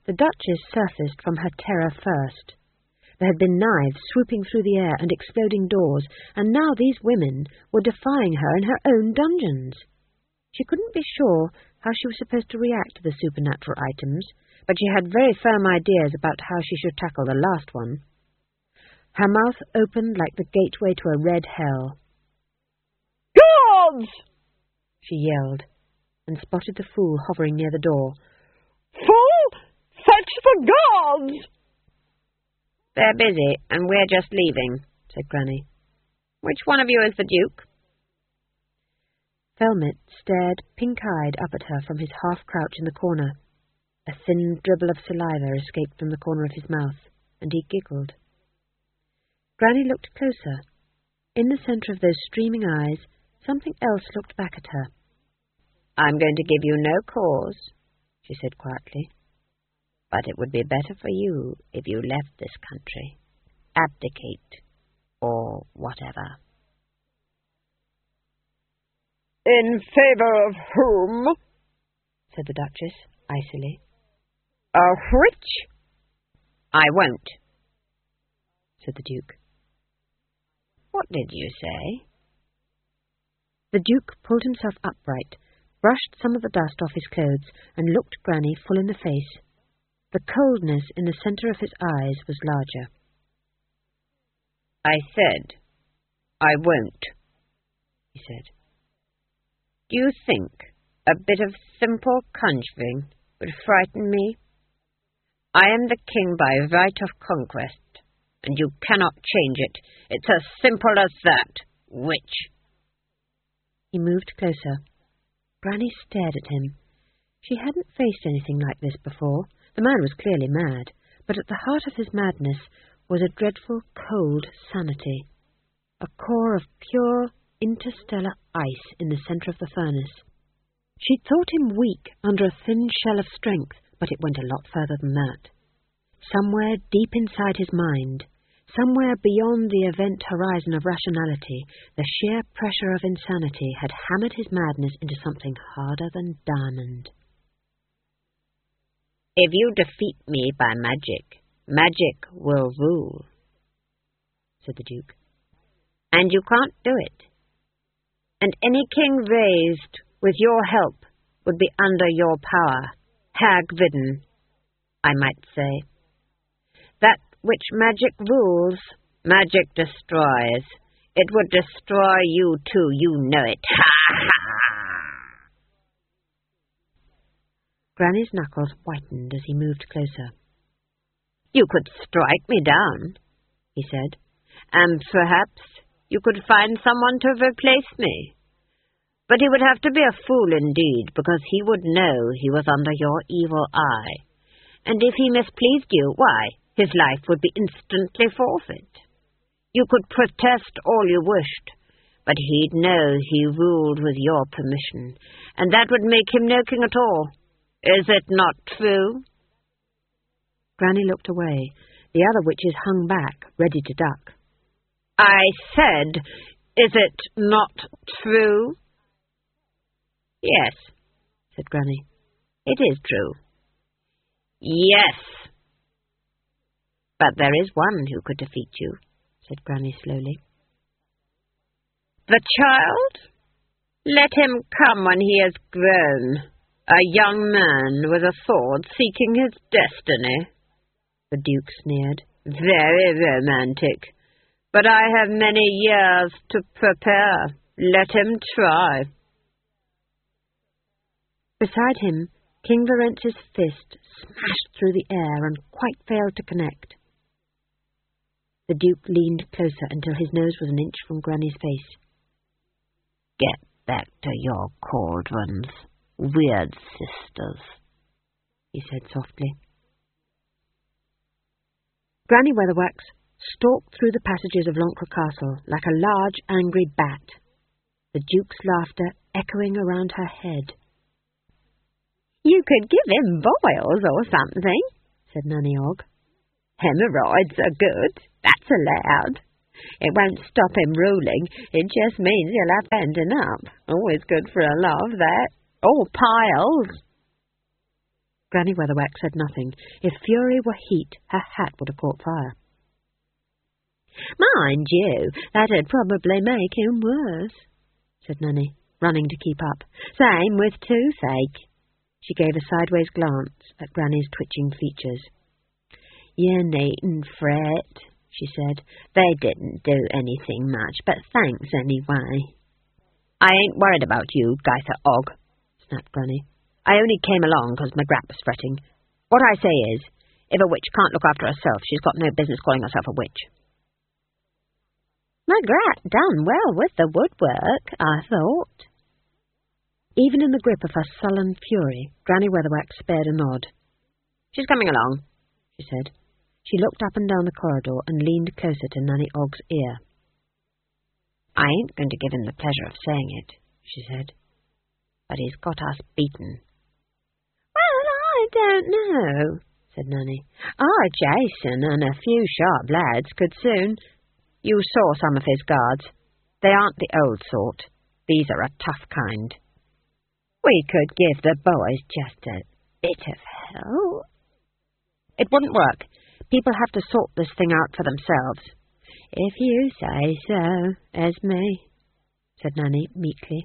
The Duchess surfaced from her terror first. There had been knives swooping through the air and exploding doors, and now these women were defying her in her own dungeons. She couldn't be sure how she was supposed to react to the supernatural items, but she had very firm ideas about how she should tackle the last one. Her mouth opened like the gateway to a red hell. "Guards!" she yelled, and spotted the fool hovering near the door. "Fool! Fetch the guards!" "They're busy, and we're just leaving," said Granny. "Which one of you is the Duke?" Felmet stared pink-eyed up at her from his half-crouch in the corner. A thin dribble of saliva escaped from the corner of his mouth, and he giggled. Granny looked closer. In the centre of those streaming eyes, something else looked back at her. "I'm going to give you no cause," she said quietly. "But it would be better for you if you left this country. Abdicate, or whatever." "In favour of whom?" said the Duchess, icily. "A witch?" "I won't," said the Duke. "What did you say?" The Duke pulled himself upright, brushed some of the dust off his clothes, and looked Granny full in the face. The coldness in the centre of his eyes was larger. "I said, I won't," he said. "Do you think a bit of simple conjuring would frighten me? I am the king by right of conquest, and you cannot change it. It's as simple as that, witch." He moved closer. Granny stared at him. She hadn't faced anything like this before. The man was clearly mad, but at the heart of his madness was a dreadful, cold sanity. A core of pure, interstellar ice in the centre of the furnace. She'd thought him weak under a thin shell of strength, but it went a lot further than that. Somewhere deep inside his mind, somewhere beyond the event horizon of rationality, the sheer pressure of insanity had hammered his madness into something harder than diamond. "If you defeat me by magic, magic will rule," said the Duke. "And you can't do it. And any king raised with your help would be under your power, hag-ridden, I might say. That which magic rules, magic destroys. It would destroy you too, you know it. Ha ha! Granny's knuckles whitened as he moved closer. "You could strike me down," he said, "and perhaps you could find someone to replace me. But he would have to be a fool indeed, because he would know he was under your evil eye. And if he mispleased you, why, his life would be instantly forfeit. You could protest all you wished, but he'd know he ruled with your permission, and that would make him no king at all. Is it not true?" Granny looked away. The other witches hung back, ready to duck. "I said, is it not true?" "Yes," said Granny. "It is true." "Yes." "But there is one who could defeat you," said Granny slowly. "The child? Let him come when he has grown, a young man with a sword seeking his destiny." The Duke sneered. "Very romantic. But I have many years to prepare. Let him try." Beside him, King Lorenz's fist smashed through the air and quite failed to connect. The Duke leaned closer until his nose was an inch from Granny's face. "Get back to your cauldrons, weird sisters," he said softly. Granny Weatherwax stalked through the passages of Loncre Castle like a large, angry bat, the Duke's laughter echoing around her head. "You could give him boils or something," said Nanny Og. "Hemorrhoids are good, that's allowed. It won't stop him ruling, it just means he'll have bending up. Always good for a laugh, that. Or piles." Granny Weatherwax said nothing. If fury were heat, her hat would have caught fire. "Mind you, that'd probably make him worse," said Nanny, running to keep up. "Same with toothache." She gave a sideways glance at Granny's twitching features. "You needn't fret," she said. "They didn't do anything much, but thanks anyway." "I ain't worried about you, Gaither Og," snapped Granny. "I only came along 'cause Magrat was fretting. What I say is, if a witch can't look after herself, she's got no business calling herself a witch." "Magrat done well with the woodwork, I thought." Even in the grip of her sullen fury, Granny Weatherwax spared a nod. "She's coming along," she said. She looked up and down the corridor and leaned closer to Nanny Ogg's ear. "I ain't going to give him the pleasure of saying it," she said, "but he's got us beaten." "Well, I don't know," said Nanny. "Our Jason and a few sharp lads could soon. You saw some of his guards. They aren't the old sort. These are a tough kind. We could give the boys just a bit of help." "It wouldn't work. People have to sort this thing out for themselves." "If you say so, Esme," said Nanny meekly.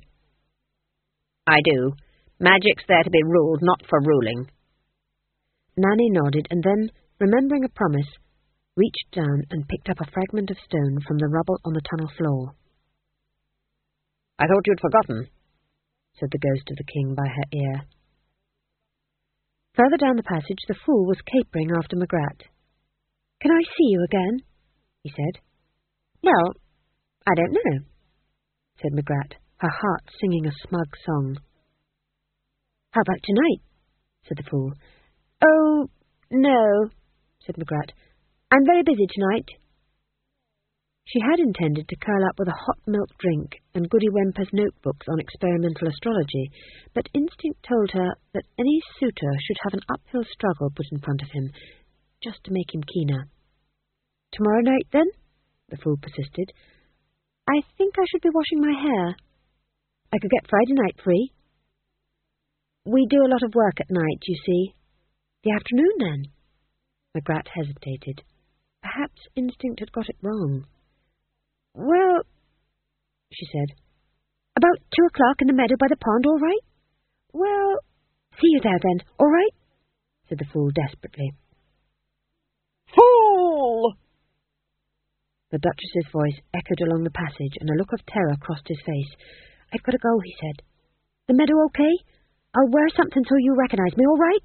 "I do. Magic's there to be ruled, not for ruling." Nanny nodded and then, remembering a promise, reached down and picked up a fragment of stone from the rubble on the tunnel floor. "I thought you'd forgotten," said the ghost of the king by her ear. Further down the passage, the fool was capering after Magrat. "Can I see you again?" he said. "Well, I don't know," said Magrat, her heart singing a smug song. "How about tonight?" said the fool. "Oh, no," said Magrat. "I'm very busy tonight." She had intended to curl up with a hot milk drink and Goody Wemper's notebooks on experimental astrology, but instinct told her that any suitor should have an uphill struggle put in front of him, just to make him keener. "Tomorrow night, then?" the fool persisted. "I think I should be washing my hair. I could get Friday night free." "We do a lot of work at night, you see." "The afternoon, then?" Magrat hesitated. Perhaps instinct had got it wrong. "Well," she said, "about 2 o'clock in the meadow by the pond, all right?" "Well, see you there, then, all right?" said the fool desperately. "Fool!" The Duchess's voice echoed along the passage, and a look of terror crossed his face. "I've got to go," he said. "The meadow okay? I'll wear something so you recognize me, all right?"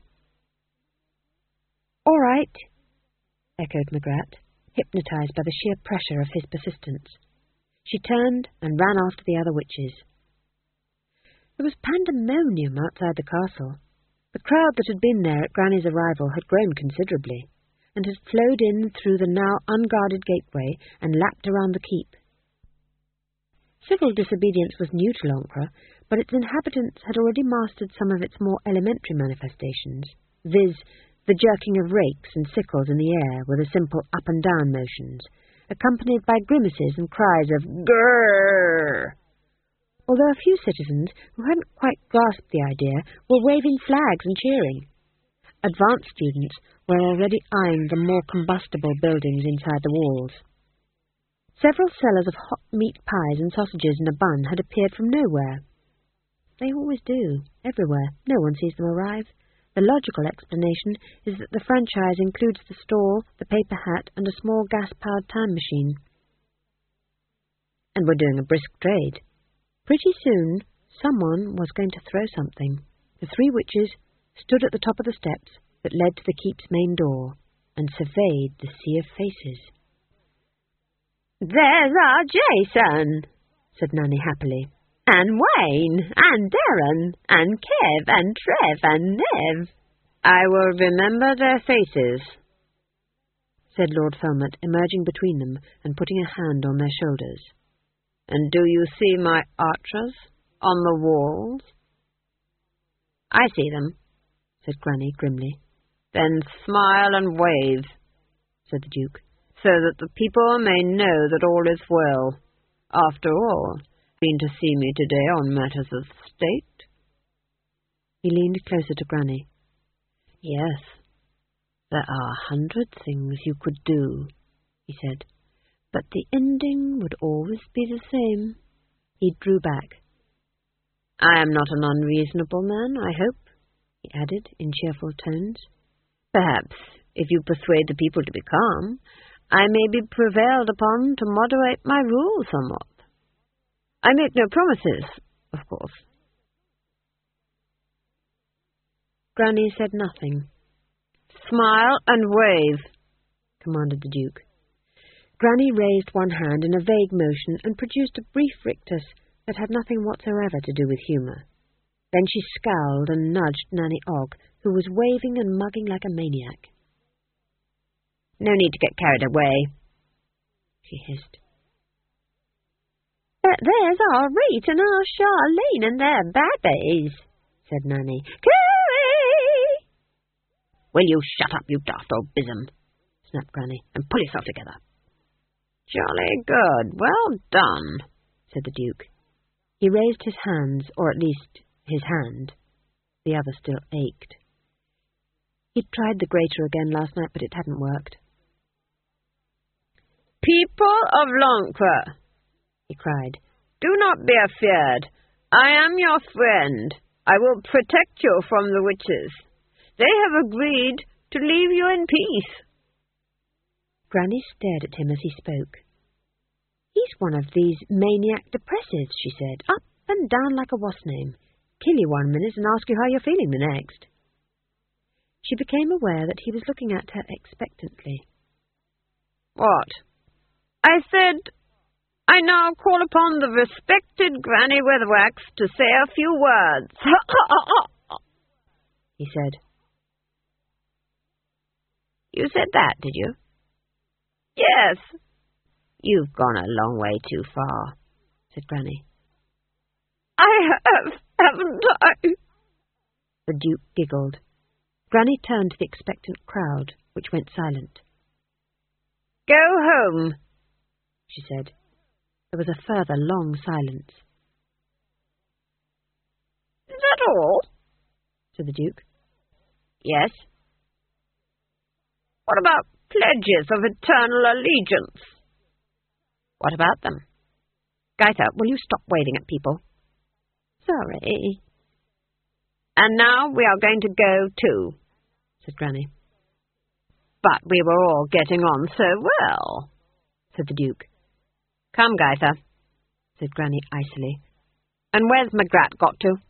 "All right," echoed Magrat, hypnotized by the sheer pressure of his persistence. She turned and ran after the other witches. There was pandemonium outside the castle. The crowd that had been there at Granny's arrival had grown considerably, and had flowed in through the now unguarded gateway and lapped around the keep. Civil disobedience was new to Lancre, but its inhabitants had already mastered some of its more elementary manifestations, viz., the jerking of rakes and sickles in the air with a simple up-and-down motions, accompanied by grimaces and cries of "Grrr!" Although a few citizens, who hadn't quite grasped the idea, were waving flags and cheering. Advanced students were already eyeing the more combustible buildings inside the walls. Several sellers of hot meat pies and sausages in a bun had appeared from nowhere. They always do, everywhere. No one sees them arrive. The logical explanation is that the franchise includes the stall, the paper hat, and a small gas-powered time machine. And we're doing a brisk trade. Pretty soon, someone was going to throw something. The 3 witches stood at the top of the steps that led to the keep's main door, and surveyed the sea of faces. "There's our Jason," said Nanny happily, "and Wayne, and Darren, and Kev, and Trev, and Nev." "I will remember their faces," said Lord Felmont, emerging between them and putting a hand on their shoulders. "And do you see my archers on the walls?" "I see them," said Granny grimly. "Then smile and wave," said the Duke, "so that the people may know that all is well. After all, been to see me today on matters of state." He leaned closer to Granny. Yes, there are 100 things you could do, he said, but the ending would always be the same. He drew back. I am not an unreasonable man, I hope, he added in cheerful tones. Perhaps, if you persuade the people to be calm, I may be prevailed upon to moderate my rule somewhat. I make no promises, of course. Granny said nothing. Smile and wave, commanded the Duke. Granny raised one hand in a vague motion and produced a brief rictus that had nothing whatsoever to do with humour. Then she scowled and nudged Nanny Ogg, who was waving and mugging like a maniac. No need to get carried away, she hissed. But there's our Rita and our Charlene and their babbies, said Nanny. Cooey! Will you shut up, you daft old bism, snapped Granny, and pull yourself together. Jolly good, well done, said the Duke. He raised his hands, or at least his hand. The other still ached. He'd tried the grater again last night, but it hadn't worked. People of Lonqua, he cried, do not be afeard. I am your friend. I will protect you from the witches. They have agreed to leave you in peace. Granny stared at him as he spoke. He's one of these maniac depressives, she said, up and down like a wasp name. Kill you one minute and ask you how you're feeling the next. She became aware that he was looking at her expectantly. What? I said, I now call upon the respected Granny Weatherwax to say a few words. He said. You said that, did you? Yes. You've gone a long way too far, said Granny. I have, haven't I? The Duke giggled. Granny turned to the expectant crowd, which went silent. Go home, she said. There was a further long silence. Is that all? Said the Duke. Yes. What about pledges of eternal allegiance? What about them? Gaither, will you stop waving at people? Sorry. And now we are going to go too, said Granny. But we were all getting on so well, said the Duke. Come, Gaither, said Granny icily. And where's Magrat got to?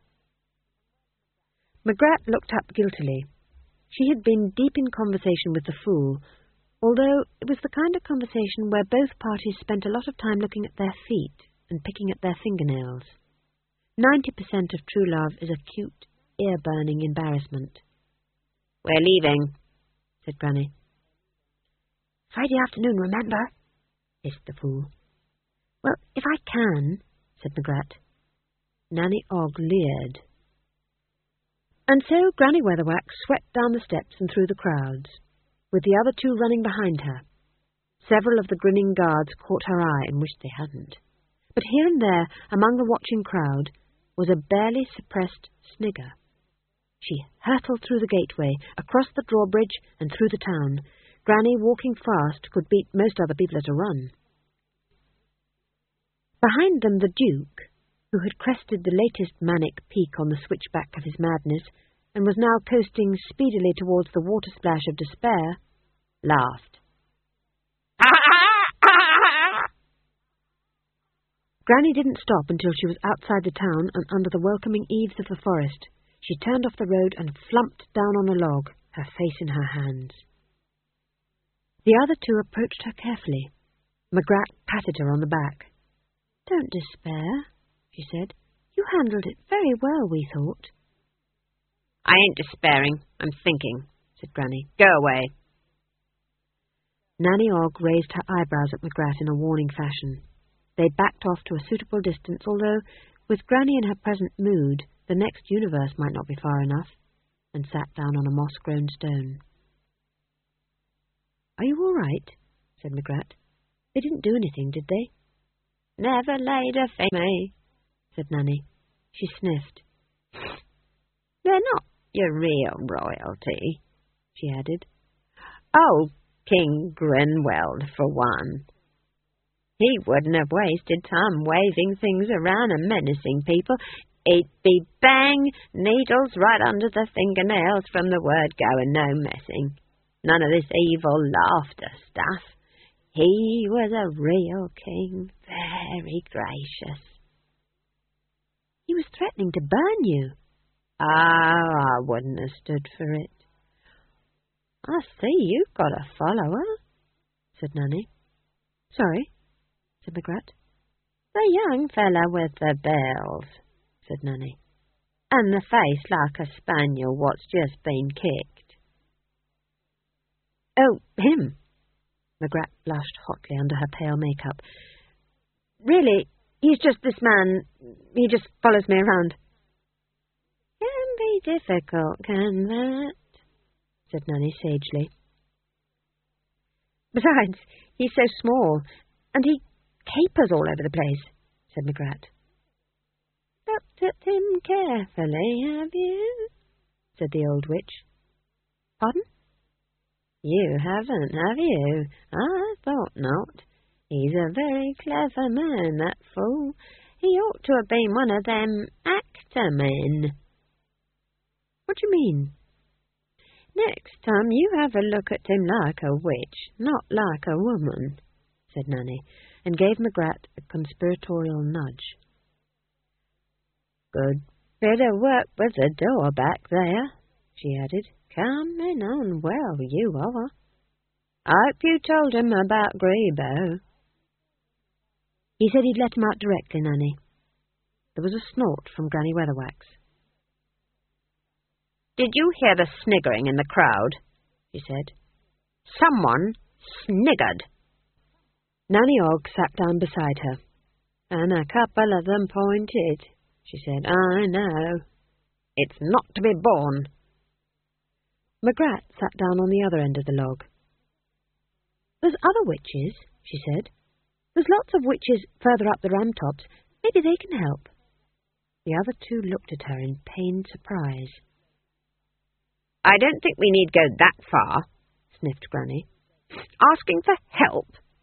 Magrat looked up guiltily. She had been deep in conversation with the fool, although it was the kind of conversation where both parties spent a lot of time looking at their feet and picking at their fingernails. 90% of true love is acute, ear-burning embarrassment. We're leaving, said Granny. Friday afternoon, remember? Hissed the fool. Well, if I can, said Magrat. Nanny Ogg leered. And so Granny Weatherwax swept down the steps and through the crowds, with the other two running behind her. Several of the grinning guards caught her eye and wished they hadn't. But here and there, among the watching crowd, was a barely suppressed snigger. She hurtled through the gateway, across the drawbridge, and through the town. Granny, walking fast, could beat most other people at a run. Behind them the Duke, who had crested the latest manic peak on the switchback of his madness, and was now coasting speedily towards the water-splash of despair, laughed. Granny didn't stop until she was outside the town and under the welcoming eaves of the forest. She turned off the road and flumped down on a log, her face in her hands. The other two approached her carefully. Magrat patted her on the back. Don't despair, she said. You handled it very well, we thought. I ain't despairing, I'm thinking, said Granny. Go away. Nanny Ogg raised her eyebrows at Magrat in a warning fashion. They backed off to a suitable distance, although, with Granny in her present mood, the next universe might not be far enough, and sat down on a moss-grown stone. Are you all right? Said Magrat. They didn't do anything, did they? Never laid a finger, said Nanny. She sniffed. They're not your real royalty," she added. "Old King Grinwald, for one. He wouldn't have wasted time waving things around and menacing people. He'd be bang, needles right under the fingernails from the word go and no messing. None of this evil laughter stuff. He was a real king, very gracious." "He was threatening to burn you." "Oh, I wouldn't have stood for it." "I see you've got a follower," said Nanny. "Sorry," said Magrat. "The young fella with the bells," said Nanny, "and the face like a spaniel what's just been kicked." "Oh, him." Magrat blushed hotly under her pale makeup. "Really, he's just this man. He just follows me around." "Can be difficult, can that?" said Nanny sagely. "Besides, he's so small, and he capers all over the place," said Magrat. "Looked at him carefully, have you?" said the old witch. "Pardon?" "You haven't, have you? I thought not. He's a very clever man, that fool. He ought to have been one of them actor men." "What do you mean?" "Next time you have a look at him like a witch, not like a woman," said Nanny, and gave Magrat a conspiratorial nudge. "Good bit of work with the door back there," she added. "Coming on well, you are. I hope you told him about Grebo." "He said he'd let him out directly, Nanny." There was a snort from Granny Weatherwax. "Did you hear the sniggering in the crowd?" she said. "Someone sniggered." Nanny Ogg sat down beside her. "And a couple of them pointed," she said. "I know. It's not to be borne." Magrat sat down on the other end of the log. "There's other witches," she said. "There's lots of witches further up the Ramtops. Maybe they can help." The other two looked at her in pained surprise. "I don't think we need go that far," sniffed Granny. "Asking for help."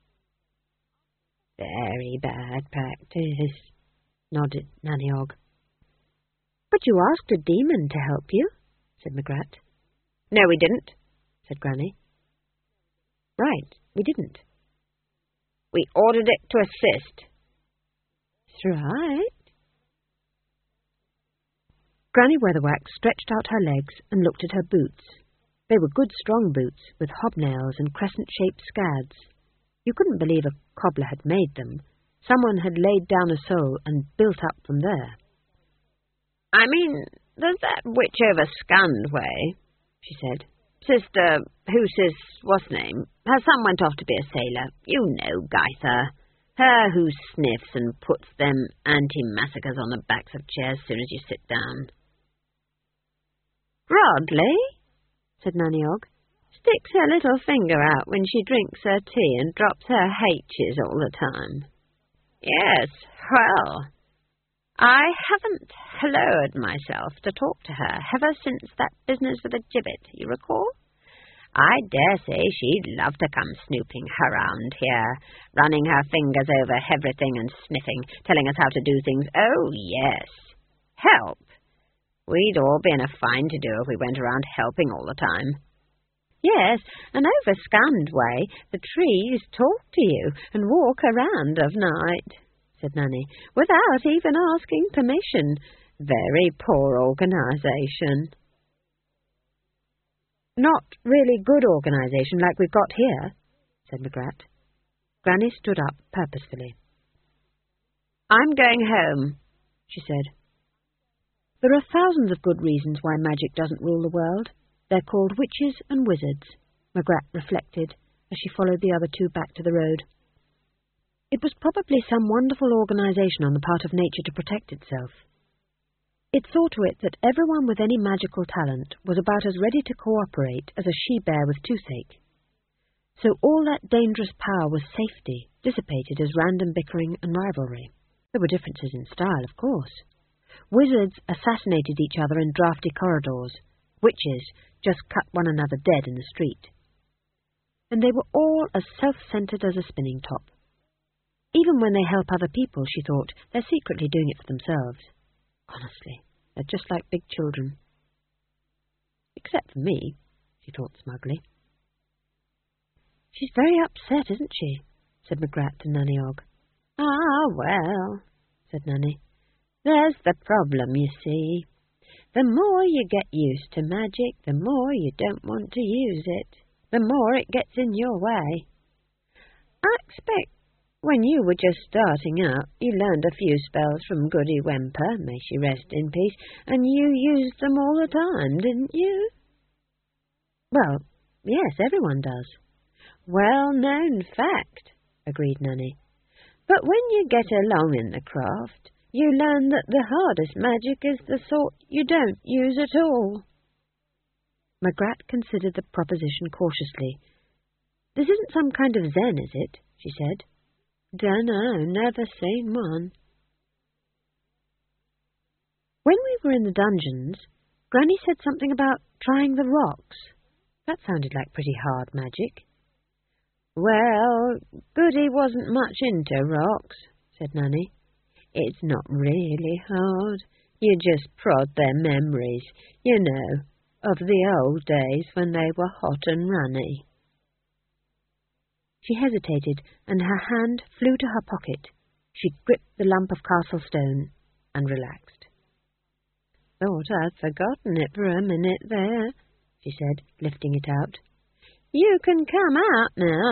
"Very bad practice," nodded Nanny Ogg. "But you asked a demon to help you," said Magrat. "No, we didn't," said Granny. "Right, we didn't." "We ordered it to assist." "That's right." Granny Weatherwax stretched out her legs and looked at her boots. They were good strong boots, with hobnails and crescent-shaped scads. You couldn't believe a cobbler had made them. Someone had laid down a sole and built up from there. "I mean, there's that witch over Scandway," she said. "Sister, what's name? Her son went off to be a sailor. You know, Gaither. Her who sniffs and puts them anti-massacres on the backs of chairs as soon as you sit down." "Rodley," said Nanny Ogg, "sticks her little finger out when she drinks her tea and drops her H's all the time." "Yes, well, I haven't helloed myself to talk to her ever since that business with the gibbet, you recall? I dare say she'd love to come snooping around here, running her fingers over everything and sniffing, telling us how to do things. Oh, yes. Help. We'd all be in a fine to do if we went around helping all the time." "Yes, and over Scandway, the trees talk to you and walk around of night," said Nanny, "without even asking permission. Very poor organisation." "Not really good organisation like we've got here," said Magrat. Granny stood up purposefully. "I'm going home," she said. "There are thousands of good reasons why magic doesn't rule the world. They're called witches and wizards," Magrat reflected as she followed the other two back to the road. It was probably some wonderful organisation on the part of nature to protect itself. It saw to it that everyone with any magical talent was about as ready to cooperate as a she-bear with toothache. So all that dangerous power was safety, dissipated as random bickering and rivalry. There were differences in style, of course. Wizards assassinated each other in drafty corridors. witches just cut one another dead in the street. And they were all as self-centred as a spinning top. Even when they help other people, she thought, they're secretly doing it for themselves. Honestly, they're just like big children. Except for me, she thought smugly. She's very upset, isn't she? Said Magrat to Nanny Og. Ah, well, said Nanny. There's the problem, you see. The more you get used to magic, the more you don't want to use it. The more it gets in your way. I expect when you were just starting out, you learned a few spells from Goody Whemper, may she rest in peace, and you used them all the time, didn't you? Well, yes, everyone does. Well-known fact, agreed Nanny. But when you get along in the craft, you learn that the hardest magic is the sort you don't use at all. Magrat considered the proposition cautiously. This isn't some kind of Zen, is it? She said. Dunno, never seen one. When we were in the dungeons, Granny said something about trying the rocks. That sounded like pretty hard magic. Well, Goody wasn't much into rocks, said Nanny. It's not really hard. You just prod their memories, you know, of the old days when they were hot and runny. She hesitated, and her hand flew to her pocket. She gripped the lump of castle stone and relaxed. Thought I'd forgotten it for a minute there, she said, lifting it out. You can come out now.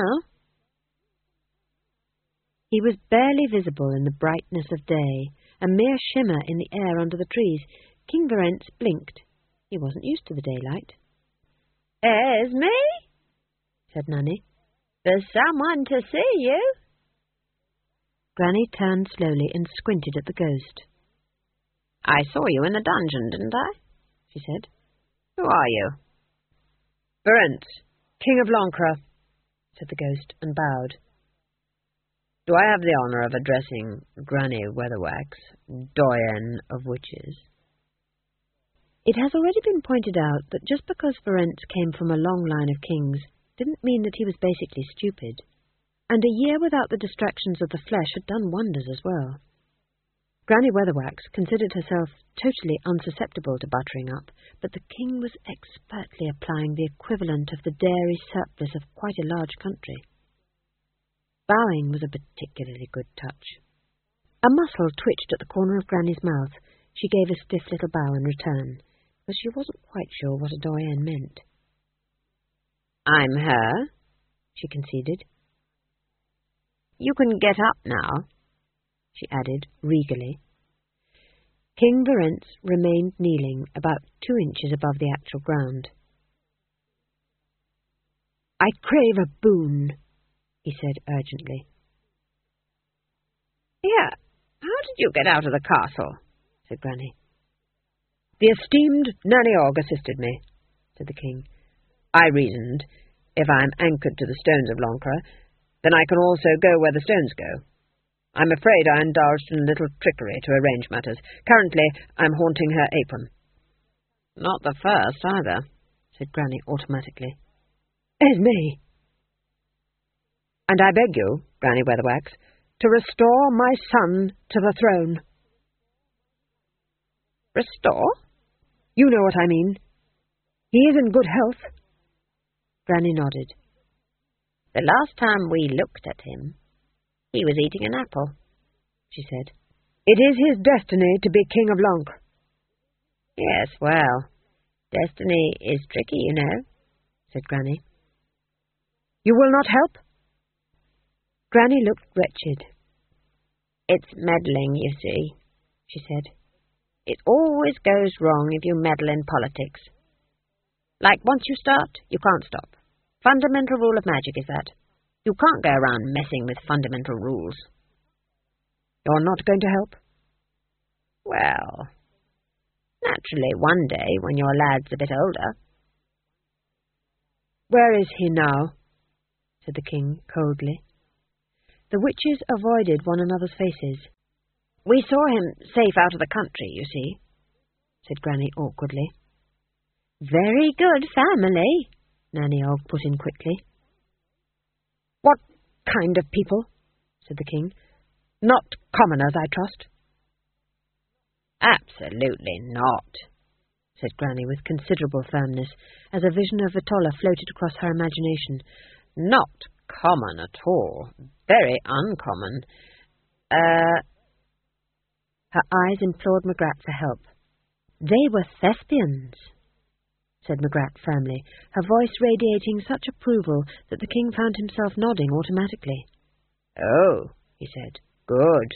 He was barely visible in the brightness of day, a mere shimmer in the air under the trees. King Verence blinked. He wasn't used to the daylight. Esme, said Nanny. There's someone to see you. Granny turned slowly and squinted at the ghost. I saw you in the dungeon, didn't I? She said. Who are you? Verence, King of Lancre, said the ghost, and bowed. Do I have the honour of addressing Granny Weatherwax, doyen of witches? It has already been pointed out that just because Verence came from a long line of kings didn't mean that he was basically stupid, and a year without the distractions of the flesh had done wonders as well. Granny Weatherwax considered herself totally unsusceptible to buttering up, but the king was expertly applying the equivalent of the dairy surplus of quite a large country. Bowing was a particularly good touch. A muscle twitched at the corner of Granny's mouth. She gave a stiff little bow in return, but she wasn't quite sure what a doyen meant. I'm her, she conceded. You can get up now, she added regally. King Verence remained kneeling about 2 inches above the actual ground. I crave a boon, he said urgently. Here, how did you get out of the castle? Said Granny. The esteemed Nanny Og assisted me, said the king. I reasoned, if I am anchored to the stones of Lancre, then I can also go where the stones go. I'm afraid I indulged in a little trickery to arrange matters. Currently, I'm haunting her apron. Not the first, either, said Granny automatically. Esme! And I beg you, Granny Weatherwax, to restore my son to the throne. Restore? You know what I mean. He is in good health. Granny nodded. The last time we looked at him, he was eating an apple, she said. It is his destiny to be King of Lancre. Yes, well, destiny is tricky, you know, said Granny. You will not help? Granny looked wretched. It's meddling, you see, she said. It always goes wrong if you meddle in politics. Like, once you start, you can't stop. Fundamental rule of magic is that. You can't go around messing with fundamental rules. You're not going to help? Well, naturally, one day, when your lad's a bit older. Where is he now? Said the king coldly. The witches avoided one another's faces. We saw him safe out of the country, you see, said Granny awkwardly. Very good family, Nanny Og put in quickly. What kind of people? Said the king. Not commoners, I trust. Absolutely not, said Granny with considerable firmness, as a vision of Vitola floated across her imagination. Not common at all. Very uncommon. Her eyes implored Magrat for help. They were thespians, said Magrat firmly, her voice radiating such approval that the king found himself nodding automatically. Oh, he said. Good.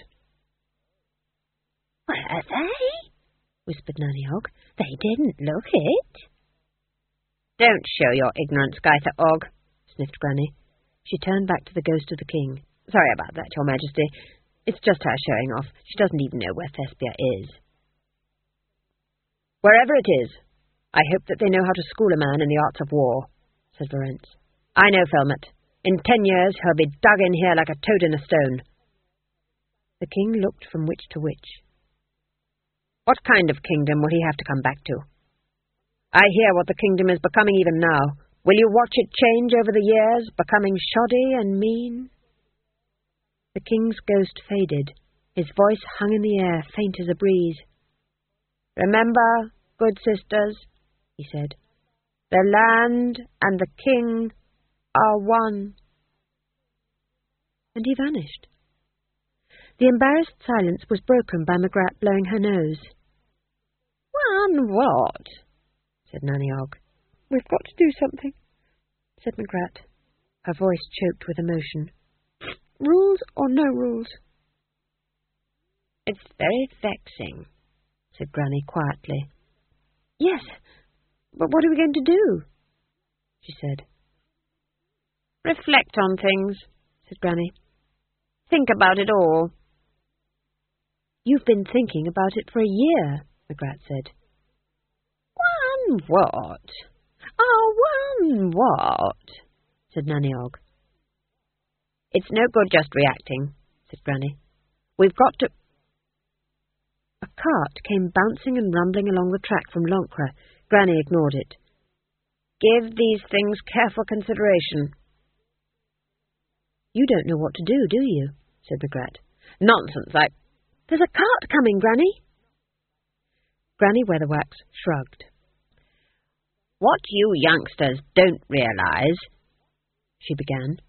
Were they? Whispered Nanny Og. They didn't look it. Don't show your ignorance, Gaither Og, sniffed Granny. She turned back to the ghost of the king. Sorry about that, Your Majesty. It's just her showing off. She doesn't even know where Thespia is. Wherever it is, I hope that they know how to school a man in the arts of war, said Verence. I know Felmet. In 10 years he'll be dug in here like a toad in a stone. The king looked from witch to witch. What kind of kingdom will he have to come back to? I hear what the kingdom is becoming even now. Will you watch it change over the years, becoming shoddy and mean? The king's ghost faded. His voice hung in the air, faint as a breeze. Remember, good sisters, he said, the land and the king are one. And he vanished. The embarrassed silence was broken by Magrat blowing her nose. One what? Said Nanny Og. We've got to do something, said Magrat, her voice choked with emotion. Rules or no rules? It's very vexing, said Granny quietly. Yes, but what are we going to do? She said. Reflect on things, said Granny. Think about it all. You've been thinking about it for a year, Magrat said. One what? Oh, one what? Said Nanny Og. It's no good just reacting, said Granny. We've got to... A cart came bouncing and rumbling along the track from Loncre. Granny ignored it. Give these things careful consideration. You don't know what to do you? Said Magrat. Nonsense, There's a cart coming, Granny. Granny Weatherwax shrugged. What you youngsters don't realise, she began.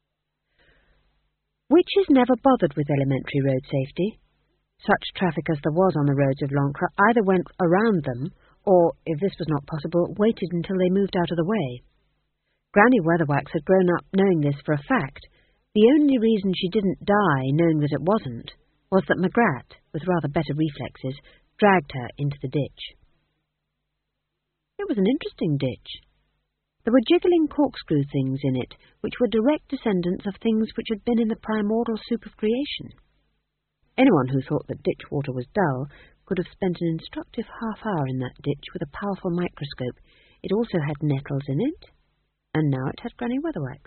Witches never bothered with elementary road safety. Such traffic as there was on the roads of Loncre either went around them, or, if this was not possible, waited until they moved out of the way. Granny Weatherwax had grown up knowing this for a fact. The only reason she didn't die knowing that it wasn't was that Magrat, with rather better reflexes, dragged her into the ditch. It was an interesting ditch. There were jiggling corkscrew things in it, which were direct descendants of things which had been in the primordial soup of creation. Anyone who thought that ditch water was dull could have spent an instructive half-hour in that ditch with a powerful microscope. It also had nettles in it, and now it had Granny Weatherwax.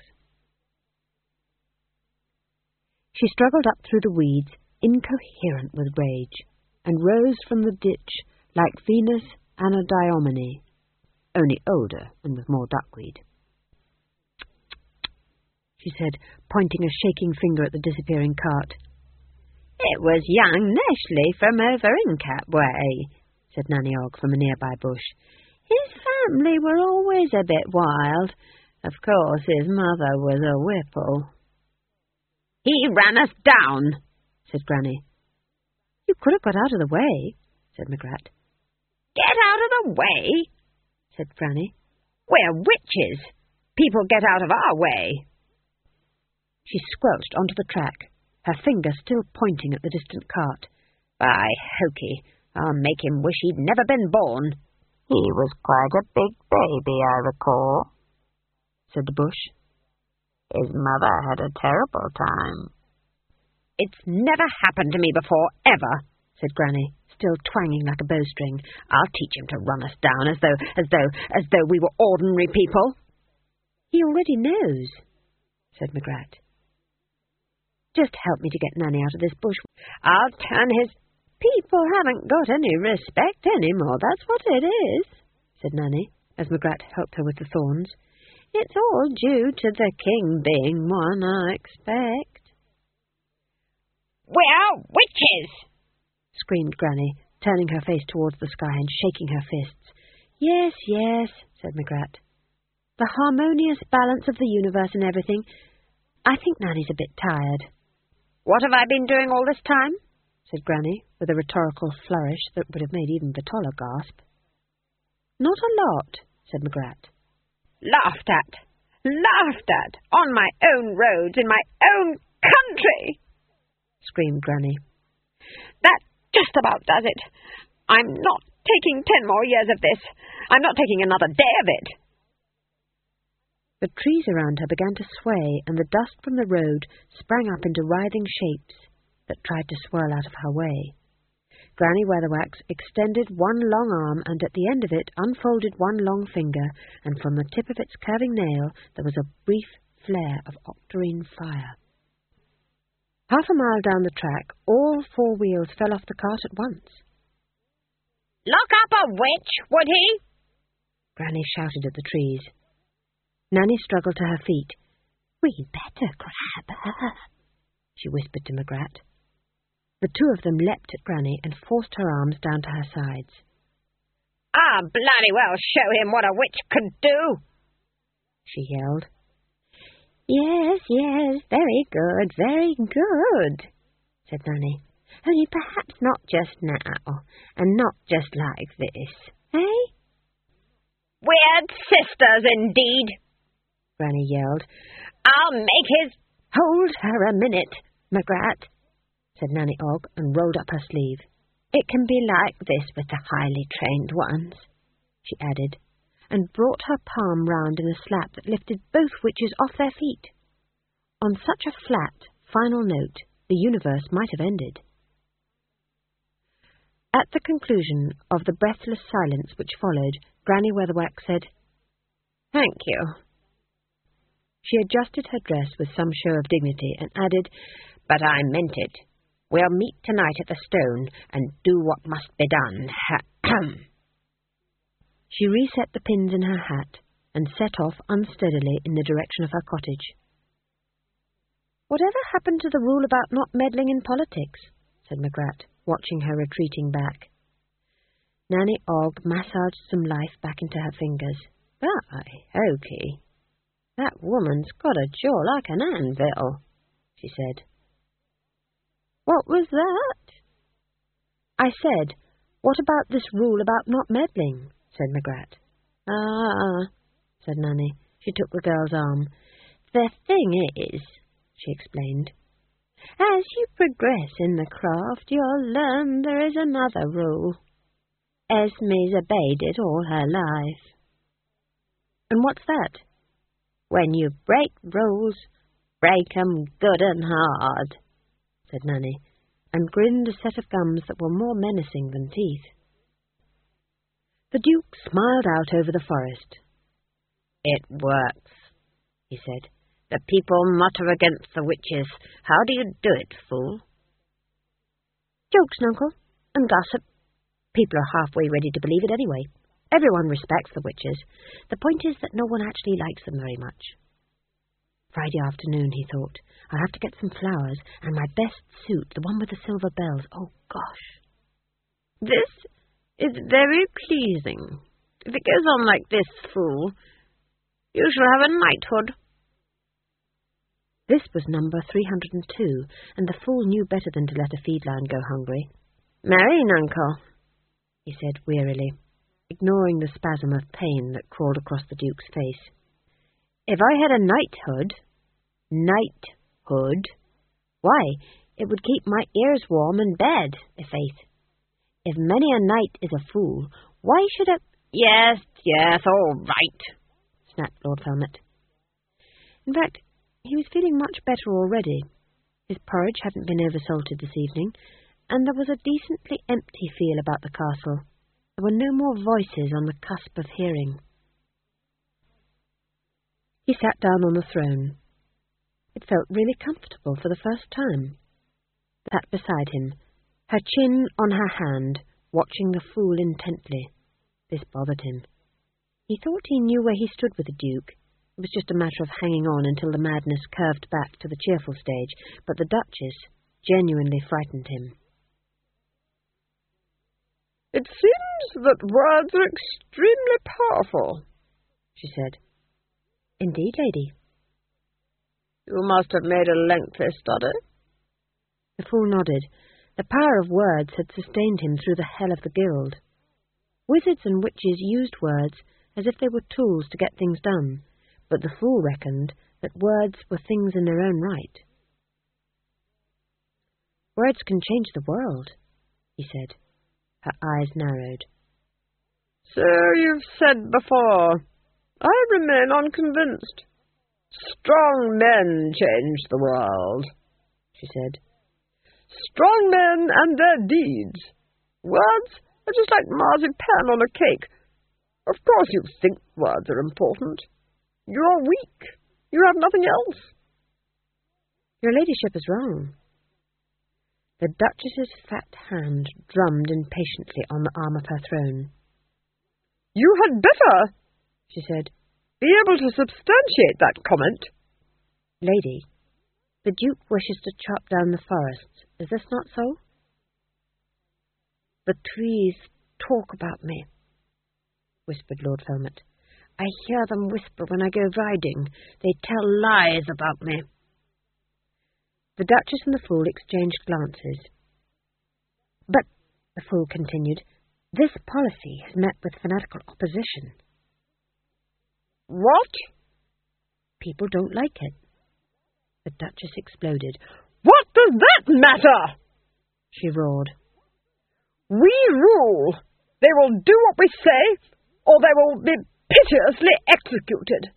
She struggled up through the weeds, incoherent with rage, and rose from the ditch like Venus Anadyomene, only older and with more duckweed. She said, pointing a shaking finger at the disappearing cart. It was young Neshley from over Incap way, said Nanny Og from a nearby bush. His family were always a bit wild. Of course, his mother was a Whipple. He ran us down, said Granny. You could have got out of the way, said Magrat. Get out of the way, said Granny. We're witches. People get out of our way. She squelched onto the track, her finger still pointing at the distant cart. By hokey, I'll make him wish he'd never been born. He was quite a big baby, I recall, said the bush. His mother had a terrible time. It's never happened to me before, ever, said Granny, still twanging like a bowstring. I'll teach him to run us down as though we were ordinary people. He already knows, said Magrat. Just help me to get Nanny out of this bush. I'll turn his... People haven't got any respect anymore, that's what it is, said Nanny. as Magrat helped her with the thorns. "It's all due to the king being one, I expect." "We're witches!" screamed Granny, turning her face towards the sky and shaking her fists. "Yes, yes," said Magrat. "The harmonious balance of the universe and everything. I think Nanny's a bit tired." "What have I been doing all this time?" said Granny, with a rhetorical flourish that would have made even Vitola gasp. "Not a lot," said Magrat. Laughed at, on my own roads, in my own country!" screamed Granny. "That just about does it. I'm not taking 10 more years of this. I'm not taking another day of it." The trees around her began to sway, and the dust from the road sprang up into writhing shapes that tried to swirl out of her way. Granny Weatherwax extended one long arm, and at the end of it unfolded one long finger, and from the tip of its curving nail there was a brief flare of octarine fire. Half a mile down the track, all 4 wheels fell off the cart at once. "Lock up a witch, would he?" Granny shouted at the trees. Nanny struggled to her feet. "We'd better grab her," she whispered to Magrat. The 2 of them leapt at Granny and forced her arms down to her sides. "Ah, bloody well show him what a witch could do!" she yelled. "Yes, yes, very good," said Nanny. "Only perhaps not just now, and not just like this, eh?" "Weird sisters, indeed!" Granny yelled. "I'll make his—" "Hold her a minute, Magrat," said Nanny Ogg, and rolled up her sleeve. "It can be like this with the highly trained ones," she added, and brought her palm round in a slap that lifted both witches off their feet. On such a flat, final note, the universe might have ended. At the conclusion of the breathless silence which followed, Granny Weatherwax said, "Thank you." She adjusted her dress with some show of dignity and added, "But I meant it. We'll meet tonight at the stone and do what must be done. She reset the pins in her hat and set off unsteadily in the direction of her cottage. "Whatever happened to the rule about not meddling in politics?" said Magrat, watching her retreating back. Nanny Ogg massaged some life back into her fingers. "By hokey, that woman's got a jaw like an anvil," she said. "What was that?" "I said, what about this rule about not meddling?" said Magrat. "Ah," said Nanny. She took the girl's arm. "The thing is," she explained, "as you progress in the craft, you'll learn there is another rule. Esme's obeyed it all her life." "And what's that?" "When you break rules, break 'em good and hard," said Nanny, and grinned a set of gums that were more menacing than teeth. The Duke smiled out over the forest. "It works," he said. "The people mutter against the witches. How do you do it, fool?" "Jokes, Nuncle, and gossip. People are halfway ready to believe it anyway. Everyone respects the witches. The point is that no one actually likes them very much." Friday afternoon, he thought. "I'll have to get some flowers, and my best suit, the one with the silver bells. Oh, gosh." "This is very pleasing. If it goes on like this, fool, you shall have a knighthood." This was number 302, and the fool knew better than to let a feedline go hungry. "Marry, Nuncle," he said wearily, ignoring the spasm of pain that crawled across the Duke's face. "If I had a knighthood, why, it would keep my ears warm in bed, i'faith. If many a knight is a fool, why should a—" Yes, all right," snapped Lord Felmet. In fact, he was feeling much better already. His porridge hadn't been oversalted this evening, and there was a decently empty feel about the castle. There were no more voices on the cusp of hearing. He sat down on the throne. It felt really comfortable for the first time. Sat beside him, her chin on her hand, watching the fool intently. This bothered him. He thought he knew where he stood with the Duke. It was just a matter of hanging on until the madness curved back to the cheerful stage, but the Duchess genuinely frightened him. "It seems that words are extremely powerful," she said. "Indeed, lady." "You must have made a lengthy study." The fool nodded. The power of words had sustained him through the hell of the guild. Wizards and witches used words as if they were tools to get things done, but the fool reckoned that words were things in their own right. "Words can change the world," he said. Her eyes narrowed. "So you've said before. I remain unconvinced. Strong men change the world," she said. "Strong men and their deeds. Words are just like marzipan on a cake. Of course you think words are important. You're weak. You have nothing else." "Your ladyship is wrong." The Duchess's fat hand drummed impatiently on the arm of her throne. "You had better," she said, "be able to substantiate that comment." "Lady, the Duke wishes to chop down the forests. Is this not so?" "The trees talk about me," whispered Lord Felmet. "I hear them whisper when I go riding. They tell lies about me." The Duchess and the fool exchanged glances. "But," the fool continued, "this policy has met with fanatical opposition." "What?" "People don't like it." The Duchess exploded. "What does that matter?" she roared. "We rule. They will do what we say, or they will be pitilessly executed."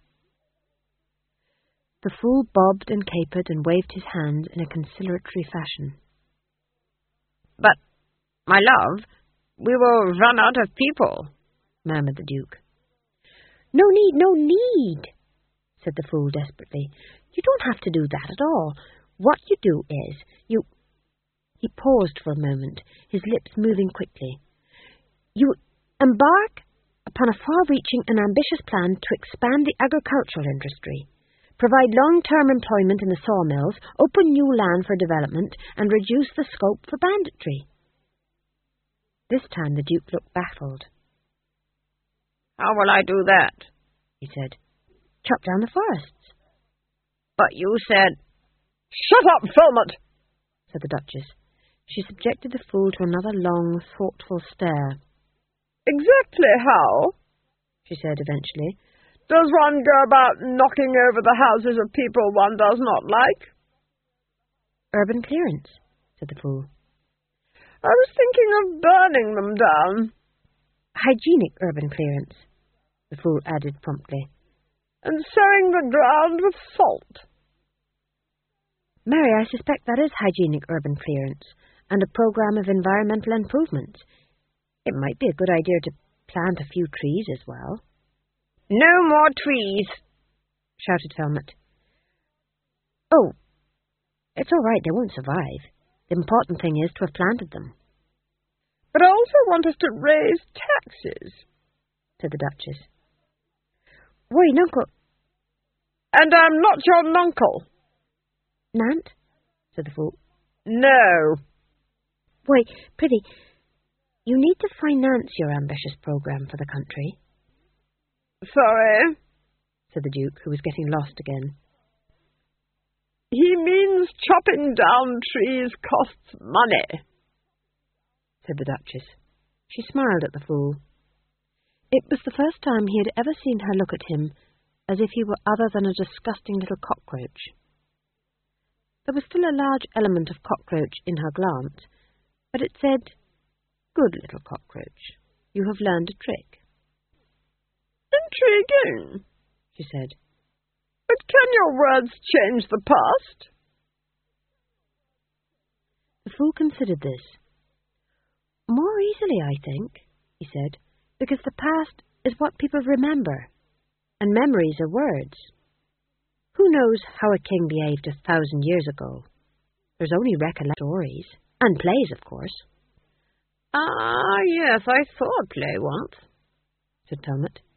The fool bobbed and capered and waved his hands in a conciliatory fashion. "But, my love, we will run out of people," murmured the Duke. "No need," said the fool desperately. "You don't have to do that at all. What you do is, you—" He paused for a moment, his lips moving quickly. "You embark upon a far-reaching and ambitious plan to expand the agricultural industry, provide long-term employment in the sawmills, open new land for development, and reduce the scope for banditry." This time the Duke looked baffled. "How will I do that?" he said. "Chop down the forests." "But you said—" "Shut up, Felmet!" said the Duchess. She subjected the fool to another long, thoughtful stare. "Exactly how," she said eventually, "does one go about knocking over the houses of people one does not like?" "Urban clearance," said the fool. "I was thinking of burning them down." "Hygienic urban clearance," the fool added promptly. "And sowing the ground with salt." "Mary, I suspect that is hygienic urban clearance, and a program of environmental improvements. It might be a good idea to plant a few trees as well." "No more trees," shouted Felmet. "Oh, it's all right, they won't survive. The important thing is to have planted them." "But I also want us to raise taxes," said the Duchess. "Why, nuncle—" "And I'm not your nuncle." "Nant?" said the fool. "No." "Why, prithee, you need to finance your ambitious programme for the country." "Sorry," said the Duke, who was getting lost again. "He means chopping down trees costs money," said the Duchess. She smiled at the fool. It was the first time he had ever seen her look at him as if he were other than a disgusting little cockroach. There was still a large element of cockroach in her glance, but it said, "Good little cockroach, you have learned a trick." "Intriguing," she said. "But can your words change the past?" The fool considered this. "More easily, I think," he said, "because the past is what people remember, and memories are words. Who knows how a king behaved 1,000 years ago? There's only recollect stories, and plays, of course." "Ah, yes, I saw a play once," said Felmet.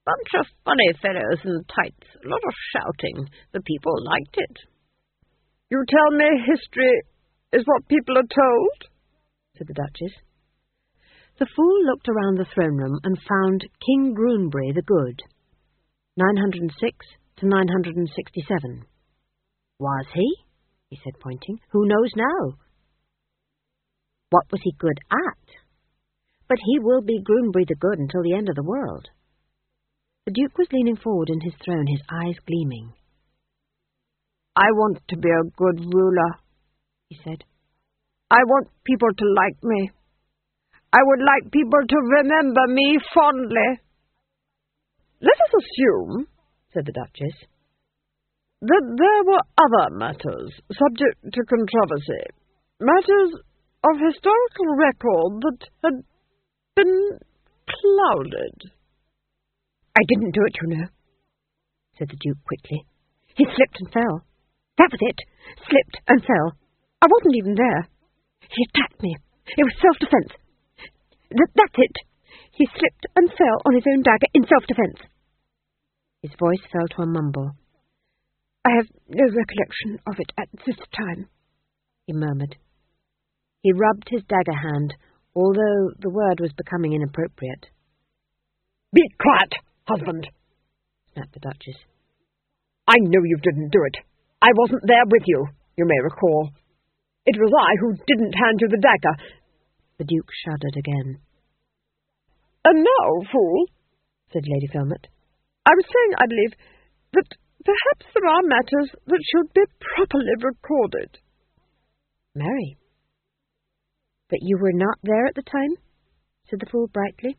Bunch of funny fellows in tights, a lot of shouting. The people liked it. You tell me history is what people are told? Said the Duchess. The fool looked around the throne room and found King Groonbury the Good, 906 to 967. Was he said, pointing. Who knows now? What was he good at? But he will be Groonbury the Good until the end of the world. The Duke was leaning forward in his throne, his eyes gleaming. I want to be a good ruler, he said. I want people to like me. I would like people to remember me fondly. Let us assume, said the Duchess, that there were other matters subject to controversy, matters of historical record that had been clouded. I didn't do it, you know, said the Duke quickly. He slipped and fell. That was it. Slipped and fell. I wasn't even there. He attacked me. It was self-defense. That's it. He slipped and fell on his own dagger in self-defense. His voice fell to a mumble. I have no recollection of it at this time, he murmured. He rubbed his dagger hand, although the word was becoming inappropriate. Be quiet, husband, snapped the Duchess. I know you didn't do it. I wasn't there with you, you may recall. It was I who didn't hand you the dagger. The Duke shuddered again. And now, fool, said Lady Filmert, I was saying, I believe, that perhaps there are matters that should be properly recorded. Mary. But you were not there at the time? Said the fool brightly.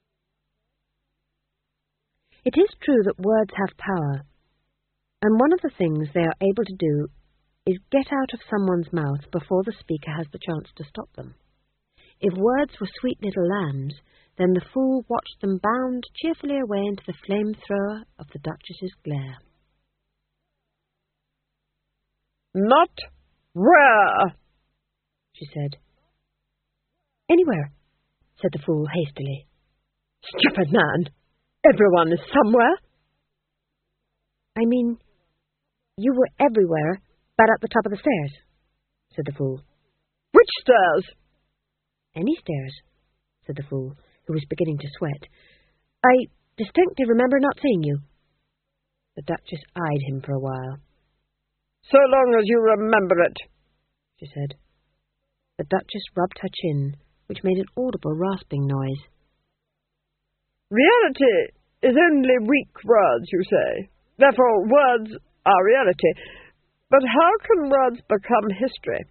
It is true that words have power, and one of the things they are able to do is get out of someone's mouth before the speaker has the chance to stop them. If words were sweet little lambs, then the fool watched them bound cheerfully away into the flamethrower of the Duchess's glare. Not where? She said. Anywhere, said the fool hastily. Stupid man! Everyone is somewhere. I mean, you were everywhere but at the top of the stairs, said the fool. Which stairs? Any stairs, said the fool, who was beginning to sweat. I distinctly remember not seeing you. The Duchess eyed him for a while. So long as you remember it, she said. The Duchess rubbed her chin, which made an audible rasping noise. Reality is only weak words, you say. Therefore, words are reality. But how can words become history?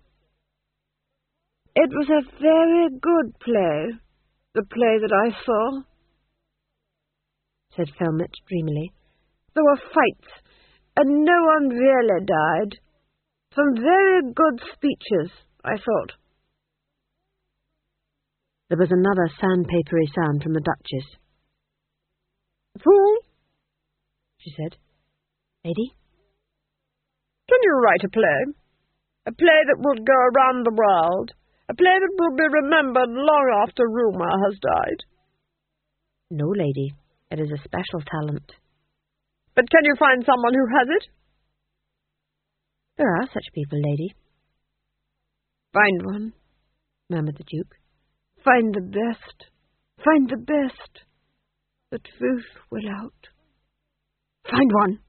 It was a very good play, the play that I saw, said Filmert dreamily. There were fights, and no one really died. Some very good speeches, I thought. There was another sandpapery sound from the Duchess. Fool, she said. Lady? Can you write a play? A play that would go around the world? A play that will be remembered long after rumour has died? No, lady. It is a special talent. But can you find someone who has it? There are such people, lady. Find one, murmured the Duke. Find the best. Find the best. The truth will out. Find one.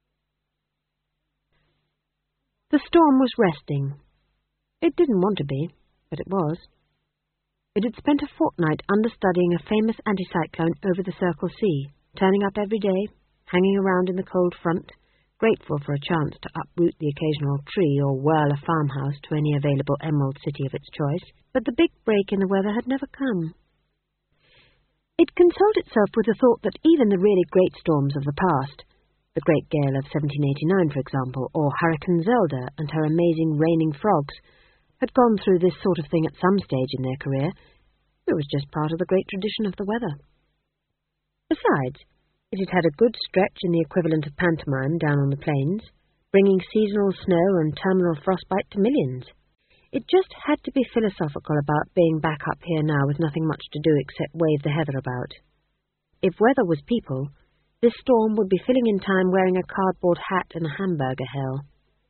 The storm was resting. It didn't want to be, but it was. It had spent a fortnight understudying a famous anticyclone over the Circle Sea, turning up every day, hanging around in the cold front, grateful for a chance to uproot the occasional tree or whirl a farmhouse to any available emerald city of its choice, but the big break in the weather had never come. It consoled itself with the thought that even the really great storms of the past, the Great Gale of 1789, for example, or Hurricane Zelda and her amazing raining frogs, had gone through this sort of thing at some stage in their career. It was just part of the great tradition of the weather. Besides, it had had a good stretch in the equivalent of pantomime down on the plains, bringing seasonal snow and terminal frostbite to millions. It just had to be philosophical about being back up here now with nothing much to do except wave the heather about. If weather was people, This storm would be filling in time wearing a cardboard hat and a hamburger hill.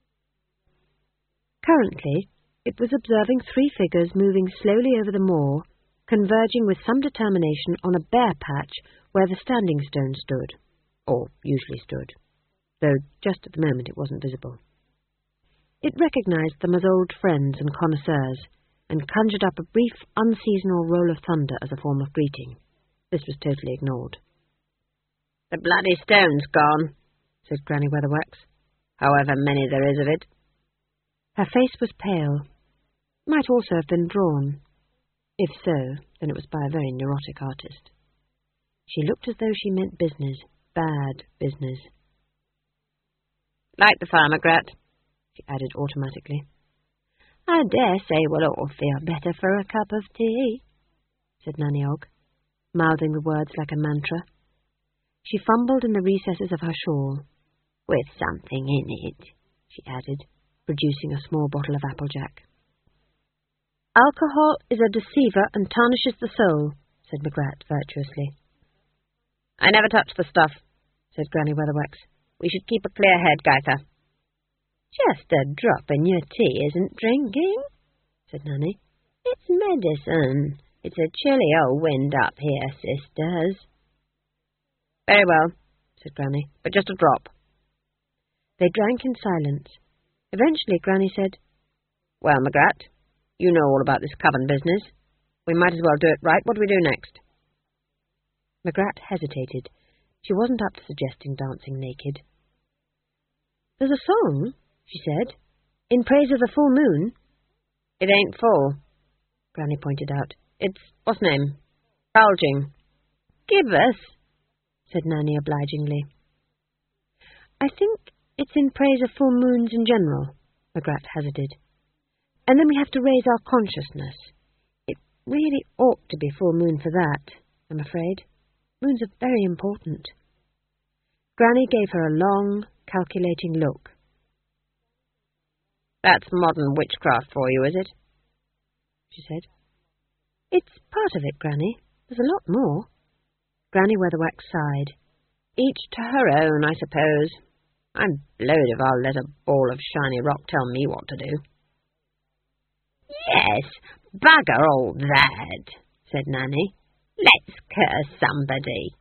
Currently, it was observing three figures moving slowly over the moor, converging with some determination on a bare patch where the standing stone stood, or usually stood, though just at the moment it wasn't visible. It recognized them as old friends and connoisseurs, and conjured up a brief, unseasonal roll of thunder as a form of greeting. This was totally ignored. "The bloody stone's gone," said Granny Weatherwax, "however many there is of it." Her face was pale. Might also have been drawn. If so, then it was by a very neurotic artist. She looked as though she meant business, bad business. "Like the fire, Magrat," she added automatically. "I dare say we'll all feel better for a cup of tea," said Nanny Og, mouthing the words like a mantra. She fumbled in the recesses of her shawl. "With something in it," she added, producing a small bottle of Applejack. "Alcohol is a deceiver and tarnishes the soul," said Magrat virtuously. "I never touch the stuff," said Granny Weatherwax. "We should keep a clear head, Gaither." "Just a drop in your tea isn't drinking," said Nanny. "It's medicine. It's a chilly old wind up here, sisters." "Very well," said Granny, "but just a drop." They drank in silence. Eventually Granny said, "Well, Magrat, you know all about this coven business. We might as well do it right. What do we do next?" Magrat hesitated. She wasn't up to suggesting dancing naked. "There's a song," she said, "in praise of the full moon." "It ain't full," Granny pointed out. "It's, what's name? Bulging." "Give us," said Nanny obligingly. "I think it's in praise of full moons in general," Magrat hazarded. "And then we have to raise our consciousness. It really ought to be full moon for that, I'm afraid. Moons are very important." Granny gave her a long, calculating look. "That's modern witchcraft for you, is it?" she said. "It's part of it, Granny. There's a lot more." Granny Weatherwax sighed. "Each to her own, I suppose. I'm blowed if I'll let a ball of shiny rock tell me what to do." "Yes, bugger all that," said Nanny. "Let's curse somebody."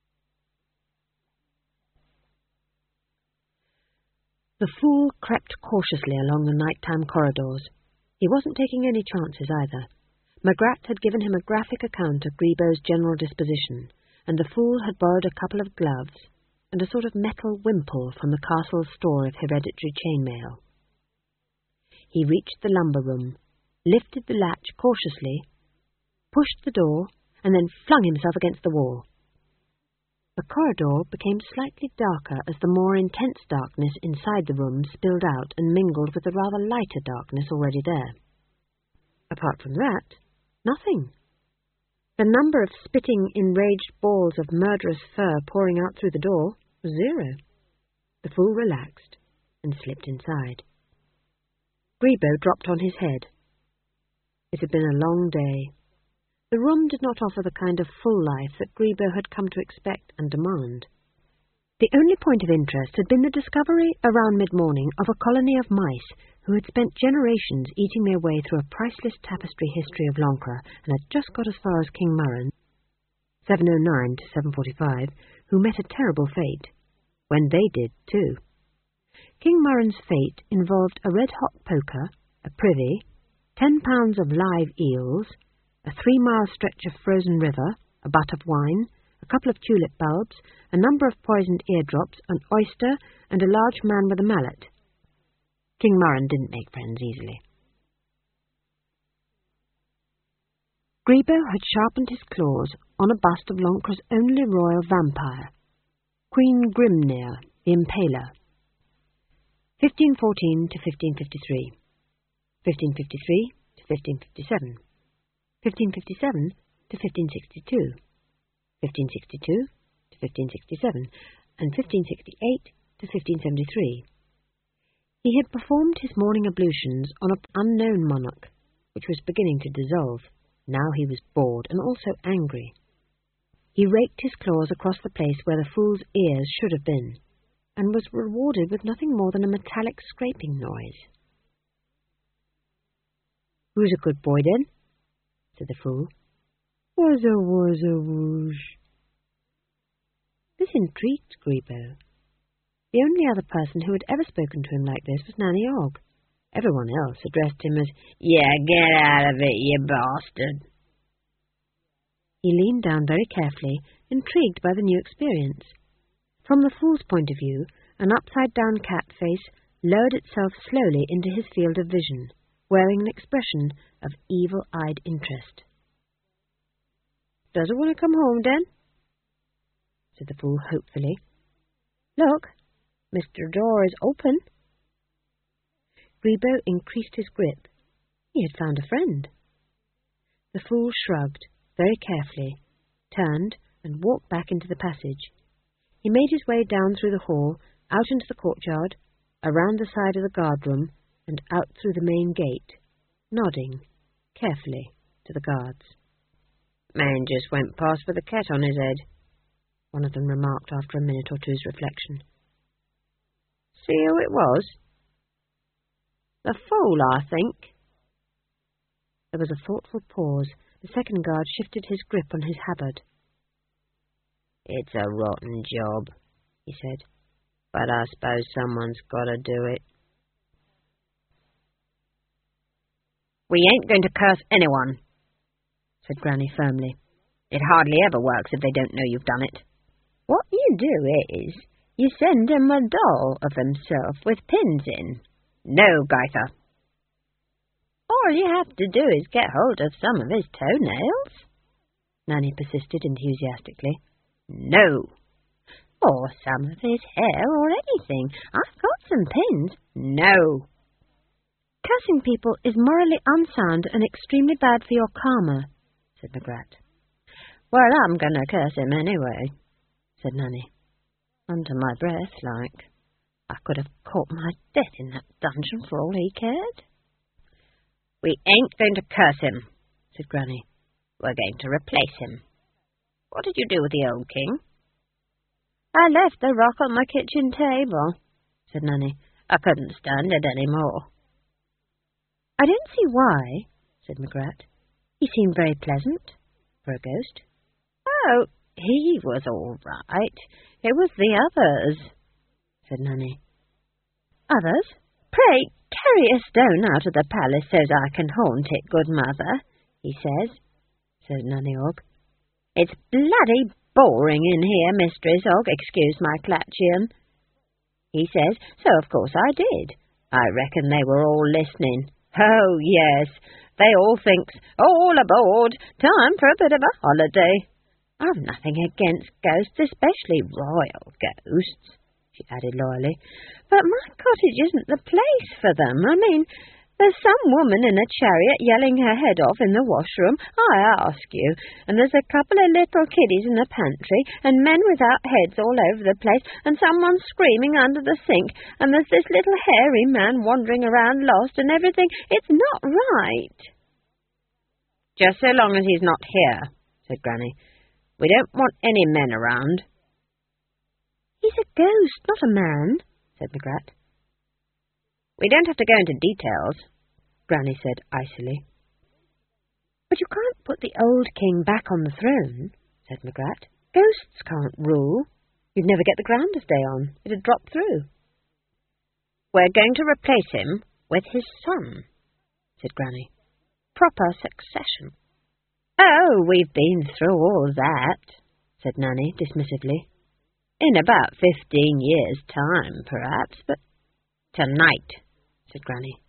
The fool crept cautiously along the nighttime corridors. He wasn't taking any chances either. Magrat had given him a graphic account of Gribo's general disposition, and the fool had borrowed a couple of gloves and a sort of metal wimple from the castle's store of hereditary chainmail. He reached the lumber room, lifted the latch cautiously, pushed the door, and then flung himself against the wall. The corridor became slightly darker as the more intense darkness inside the room spilled out and mingled with the rather lighter darkness already there. Apart from that, nothing. The number of spitting, enraged balls of murderous fur pouring out through the door was 0. The fool relaxed and slipped inside. Gribo dropped on his head. It had been a long day. The room did not offer the kind of full life that Gribo had come to expect and demand. The only point of interest had been the discovery, around mid-morning, of a colony of mice who had spent generations eating their way through a priceless tapestry history of Loncra and had just got as far as King Murren, 709 to 745, who met a terrible fate, when they did too. King Murren's fate involved a red-hot poker, a privy, 10 pounds of live eels, a 3-mile stretch of frozen river, a butt of wine, a couple of tulip bulbs, a number of poisoned eardrops, an oyster, and a large man with a mallet. King Murren didn't make friends easily. Gribo had sharpened his claws on a bust of Loncra's only royal vampire, Queen Grimnir, the Impaler. 1514 to 1553, 1553 to 1557, 1557 to 1562, 1562 to 1567, and 1568 to 1573. He had performed his morning ablutions on an unknown monarch, which was beginning to dissolve. Now he was bored and also angry. He raked his claws across the place where the fool's ears should have been, and was rewarded with nothing more than a metallic scraping noise. "Who's a good boy, then?" said the fool. "Wuzza, wuzza, whoosh." This intrigued Grebo. The only other person who had ever spoken to him like this was Nanny Ogg. Everyone else addressed him as, "Yeah, get out of it, you bastard." He leaned down very carefully, intrigued by the new experience. From the fool's point of view, an upside-down cat face lowered itself slowly into his field of vision, wearing an expression of evil-eyed interest. "Does it want to come home, then?" said the fool hopefully. "Look, Mr. Door is open." Grebo increased his grip. He had found a friend. The fool shrugged very carefully, turned, and walked back into the passage. He made his way down through the hall, out into the courtyard, around the side of the guard-room, and out through the main gate, nodding carefully to the guards. "Man just went past with a cat on his head," one of them remarked after a minute or two's reflection. "See who it was?" "The fool, I think." There was a thoughtful pause. The second guard shifted his grip on his halberd. "It's a rotten job," he said, "but I suppose someone's got to do it." "We ain't going to curse anyone," said Granny firmly. "It hardly ever works if they don't know you've done it. What you do is, you send him a doll of himself with pins in. No, Gaither. All you have to do is get hold of some of his toenails," Nanny persisted enthusiastically. "No. Or some of his hair or anything. I've got some pins." "No." "Cursing people is morally unsound and extremely bad for your karma," said Magrat. "Well, I'm going to curse him anyway," said Nanny. "Under my breath, like. I could have caught my death in that dungeon for all he cared." "We ain't going to curse him," said Granny. "We're going to replace him. What did you do with the old king?" "I left the rock on my kitchen table," said Nanny. "I couldn't stand it any more." "I don't see why," said Magrat. "He seemed very pleasant for a ghost." "Oh, he was all right. It was the others," said Nanny. "Others? Pray, carry a stone out of the palace so's I can haunt it, good mother," he says, said Nanny Ogg. "It's bloody boring in here, Mistress Ogg, excuse my Clatchian," he says, so of course I did. I reckon they were all listening. Oh, yes, they all thinks, all aboard, time for a bit of a holiday. I've nothing against ghosts, especially royal ghosts," she added loyally, "but my cottage isn't the place for them. I mean, there's some woman in a chariot yelling her head off in the washroom, I ask you, and there's a couple of little kiddies in the pantry, and men without heads all over the place, and someone screaming under the sink, and there's this little hairy man wandering around lost and everything. It's not right." "Just so long as he's not here," said Granny. "We don't want any men around." "He's a ghost, not a man," said Magrat. "We don't have to go into details," Granny said icily. "But you can't put the old king back on the throne," said Magrat. "Ghosts can't rule. You'd never get the ground to stay on. It'd drop through." "We're going to replace him with his son," said Granny. "Proper succession." "Oh, we've been through all that," said Nanny dismissively. "In about 15 years' time, perhaps, but tonight," said Granny.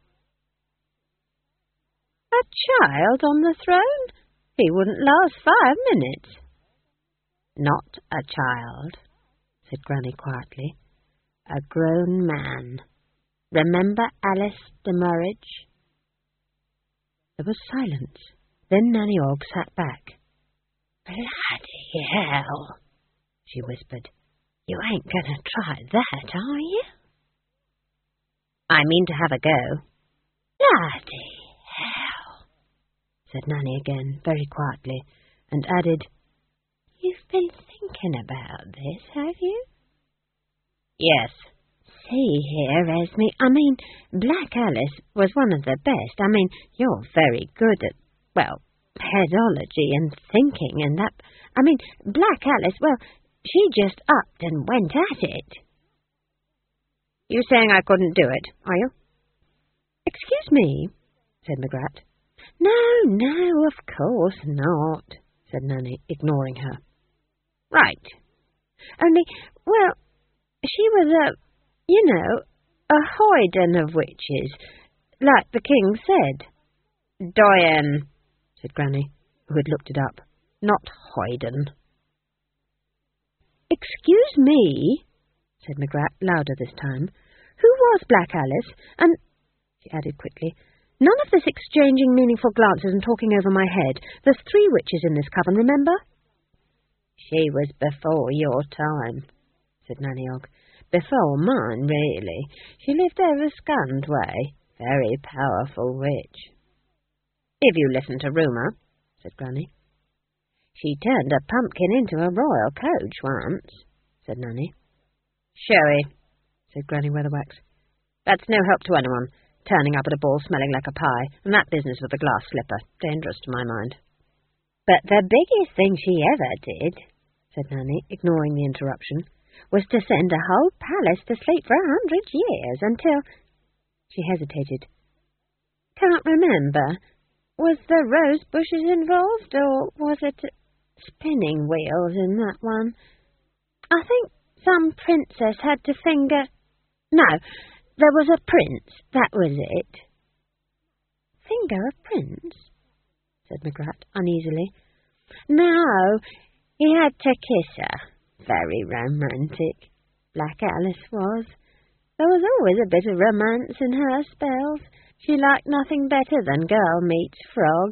"A child on the throne? He wouldn't last 5 minutes." "Not a child," said Granny quietly. "A grown man. Remember Alice Demurridge?" There was silence. Then Nanny Ogg sat back. "Bloody hell," she whispered. "You ain't going to try that, are you?" "I mean to have a go." "Bloody hell," said Nanny again, very quietly, and added, "You've been thinking about this, have you? Yes. See here, Esme, I mean, Black Alice was one of the best. I mean, you're very good at, well, headology and thinking and that. I mean, Black Alice, well, she just upped and went at it. You saying I couldn't do it, are you? Excuse me, said Magrat. No, of course not, said Nanny, ignoring her. Right. Only, well, she was a hoyden of witches, like the king said. Doyen, said Granny, who had looked it up, not hoyden. Excuse me, said Magrat, louder this time. Who was Black Alice? And, she added quickly, none of this exchanging meaningful glances and talking over my head. There's 3 witches in this coven, remember? She was before your time, said Nanny Og. Before mine, really. She lived over Scandway. Very powerful witch. If you listen to rumour, said Granny. She turned a pumpkin into a royal coach once, said Nanny. Showy, said Granny Weatherwax. That's no help to anyone, turning up at a ball smelling like a pie, and that business with the glass slipper. Dangerous to my mind. But the biggest thing she ever did, said Nanny, ignoring the interruption, was to send a whole palace to sleep for 100 years until... She hesitated. Can't remember. Was the rose bushes involved, or was it spinning wheels in that one? I think some princess had to finger... No, there was a prince, that was it. Finger a prince? Said Magrat uneasily. No, he had to kiss her. Very romantic. Black Alice was. There was always a bit of romance in her spells. She liked nothing better than girl meets frog.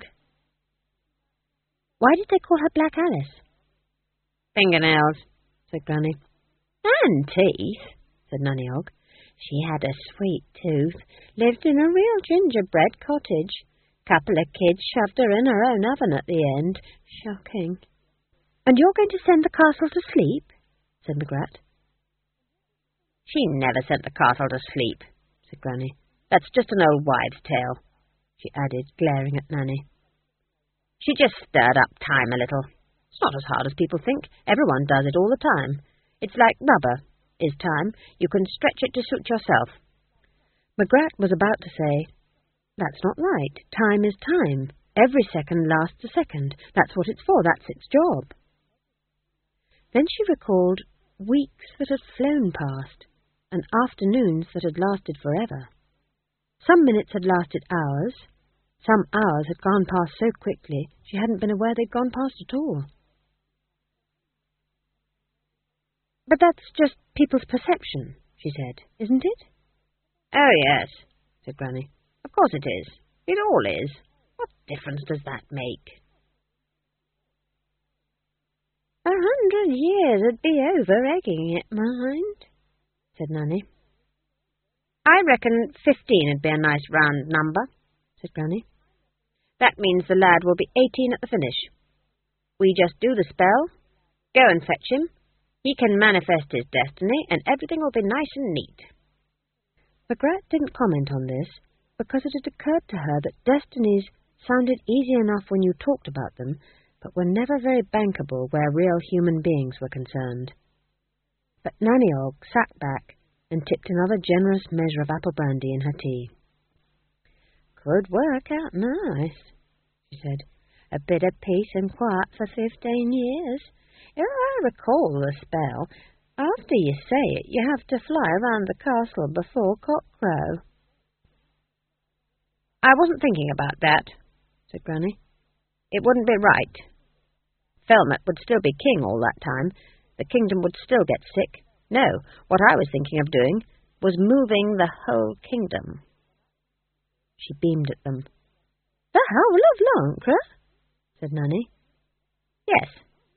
Why did they call her Black Alice? Fingernails, said Granny. And teeth, said Nanny Og. She had a sweet tooth, lived in a real gingerbread cottage. Couple of kids shoved her in her own oven at the end. Shocking. And you're going to send the castle to sleep? Said Magrat. She never sent the castle to sleep, said Granny. That's just an old wives' tale, she added, glaring at Nanny. She just stirred up time a little. It's not as hard as people think. Everyone does it all the time. It's like rubber, is time. You can stretch it to suit yourself. Magrat was about to say, that's not right. Time is time. Every second lasts a second. That's what it's for. That's its job. Then she recalled weeks that had flown past, and afternoons that had lasted forever. Some minutes had lasted hours. Some hours had gone past so quickly she hadn't been aware they'd gone past at all. But that's just people's perception, she said, isn't it? Oh, yes, said Granny. Of course it is. It all is. What difference does that make? 100 years would be over-egging it, mind, said Nanny. I reckon 15 would be a nice round number, said Granny. That means the lad will be 18 at the finish. We just do the spell, go and fetch him. He can manifest his destiny, and everything will be nice and neat. Magrat didn't comment on this, because it had occurred to her that destinies sounded easy enough when you talked about them, but were never very bankable where real human beings were concerned. But Nanny Og sat back and tipped another generous measure of apple brandy in her tea. Could work out nice, she said. A bit of peace and quiet for 15 years. If I recall the spell, after you say it, you have to fly around the castle before cockcrow. I wasn't thinking about that, said Granny. It wouldn't be right. Felmet would still be king all that time. The kingdom would still get sick. No, what I was thinking of doing was moving the whole kingdom. She beamed at them. The whole of Loncra? Said Nanny. Yes.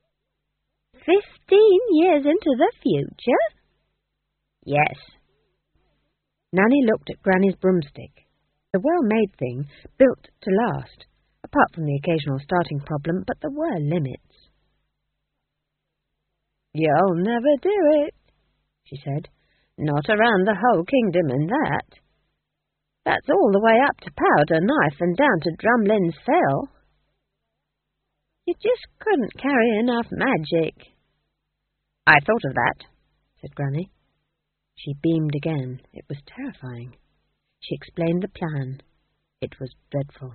15 years into the future? Yes. Nanny looked at Granny's broomstick, the well-made thing, built to last, apart from the occasional starting problem, but there were limits. "You'll never do it," she said. "Not around the whole kingdom in that. That's all the way up to Powder Knife and down to Drumlin's Fell. You just couldn't carry enough magic." "I thought of that," said Granny. She beamed again. It was terrifying. She explained the plan. It was dreadful.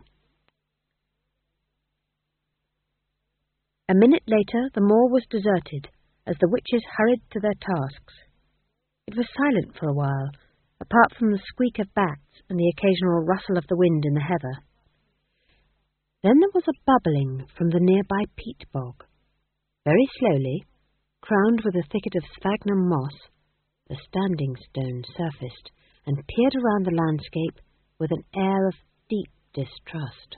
A minute later, the moor was deserted as the witches hurried to their tasks. It was silent for a while, apart from the squeak of bats and the occasional rustle of the wind in the heather. Then there was a bubbling from the nearby peat bog. Very slowly, crowned with a thicket of sphagnum moss, the Standing Stone surfaced and peered around the landscape with an air of deep distrust.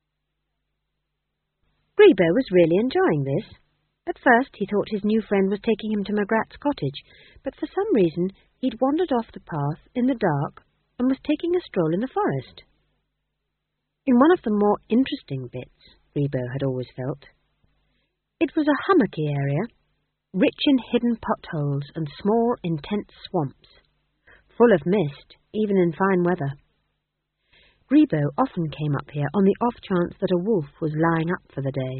Grebo was really enjoying this. At first he thought his new friend was taking him to Magrat's cottage, but for some reason he'd wandered off the path in the dark and was taking a stroll in the forest. In one of the more interesting bits, Grebo had always felt. It was a hummocky area, rich in hidden potholes and small, intense swamps, full of mist, even in fine weather. Grebo often came up here on the off chance that a wolf was lying up for the day.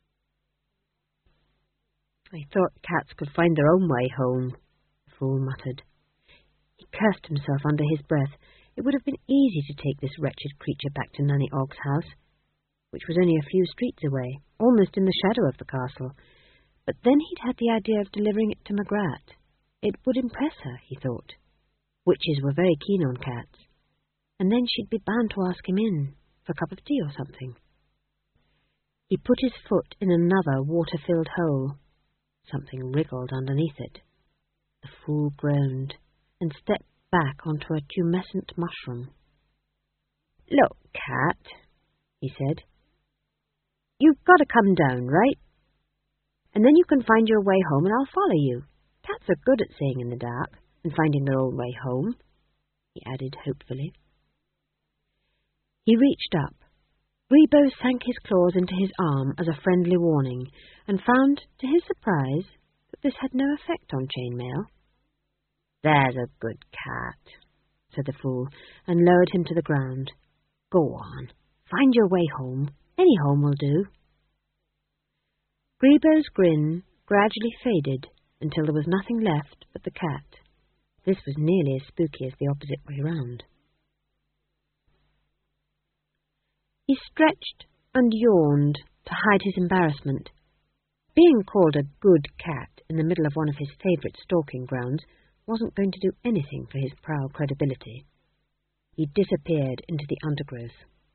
"I thought cats could find their own way home," the fool muttered. He cursed himself under his breath. It would have been easy to take this wretched creature back to Nanny Ogg's house, which was only a few streets away, almost in the shadow of the castle. But then he'd had the idea of delivering it to Magrat. It would impress her, he thought. Witches were very keen on cats. And then she'd be bound to ask him in for a cup of tea or something. He put his foot in another water-filled hole. Something wriggled underneath it. The fool groaned and stepped back onto a tumescent mushroom. "Look, cat," he said. "You've got to come down, right? And then you can find your way home and I'll follow you. Cats are good at seeing in the dark and finding their own way home," he added hopefully. He reached up. Grebo sank his claws into his arm as a friendly warning, and found, to his surprise, that this had no effect on Chainmail. "There's a good cat," said the fool, and lowered him to the ground. "Go on, find your way home. Any home will do." Grebo's grin gradually faded until there was nothing left but the cat. This was nearly as spooky as the opposite way round. He stretched and yawned to hide his embarrassment. Being called a good cat in the middle of one of his favourite stalking grounds wasn't going to do anything for his proud credibility. He disappeared into the undergrowth.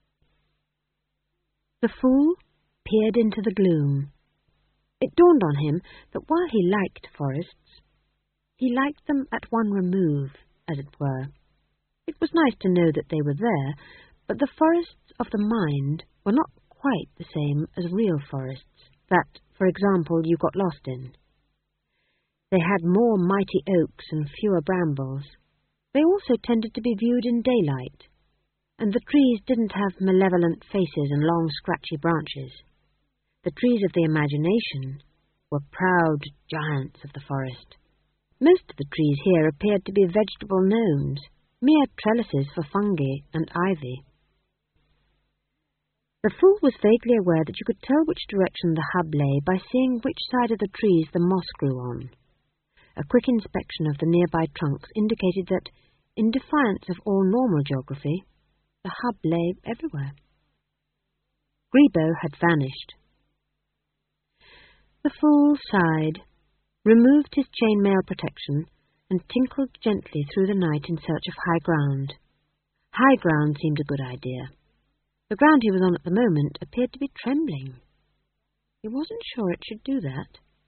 The fool peered into the gloom. It dawned on him that while he liked forests, he liked them at one remove, as it were. It was nice to know that they were there, but the forests of the mind were not quite the same as real forests that, for example, you got lost in. They had more mighty oaks and fewer brambles. They also tended to be viewed in daylight, and the trees didn't have malevolent faces and long scratchy branches. The trees of the imagination were proud giants of the forest. Most of the trees here appeared to be vegetable gnomes, mere trellises for fungi and ivy. The fool was vaguely aware that you could tell which direction the hub lay by seeing which side of the trees the moss grew on. A quick inspection of the nearby trunks indicated that, in defiance of all normal geography, the hub lay everywhere. Grebo had vanished. The fool sighed, removed his chainmail protection, and tinkled gently through the night in search of high ground. High ground seemed a good idea. The ground he was on at the moment appeared to be trembling. He wasn't sure it should do that.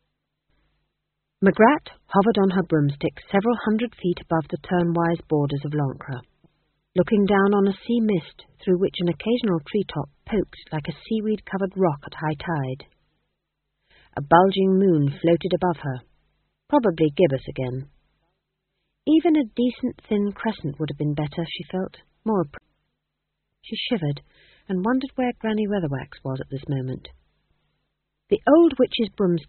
Magrat hovered on her broomstick several hundred feet above the turnwise borders of Lancre, looking down on a sea mist through which an occasional treetop poked like a seaweed-covered rock at high tide. A bulging moon floated above her, probably gibbous again. Even a decent thin crescent would have been better, she felt, more appropriate. She shivered and wondered where Granny Weatherwax was at this moment. The old witch's broomstick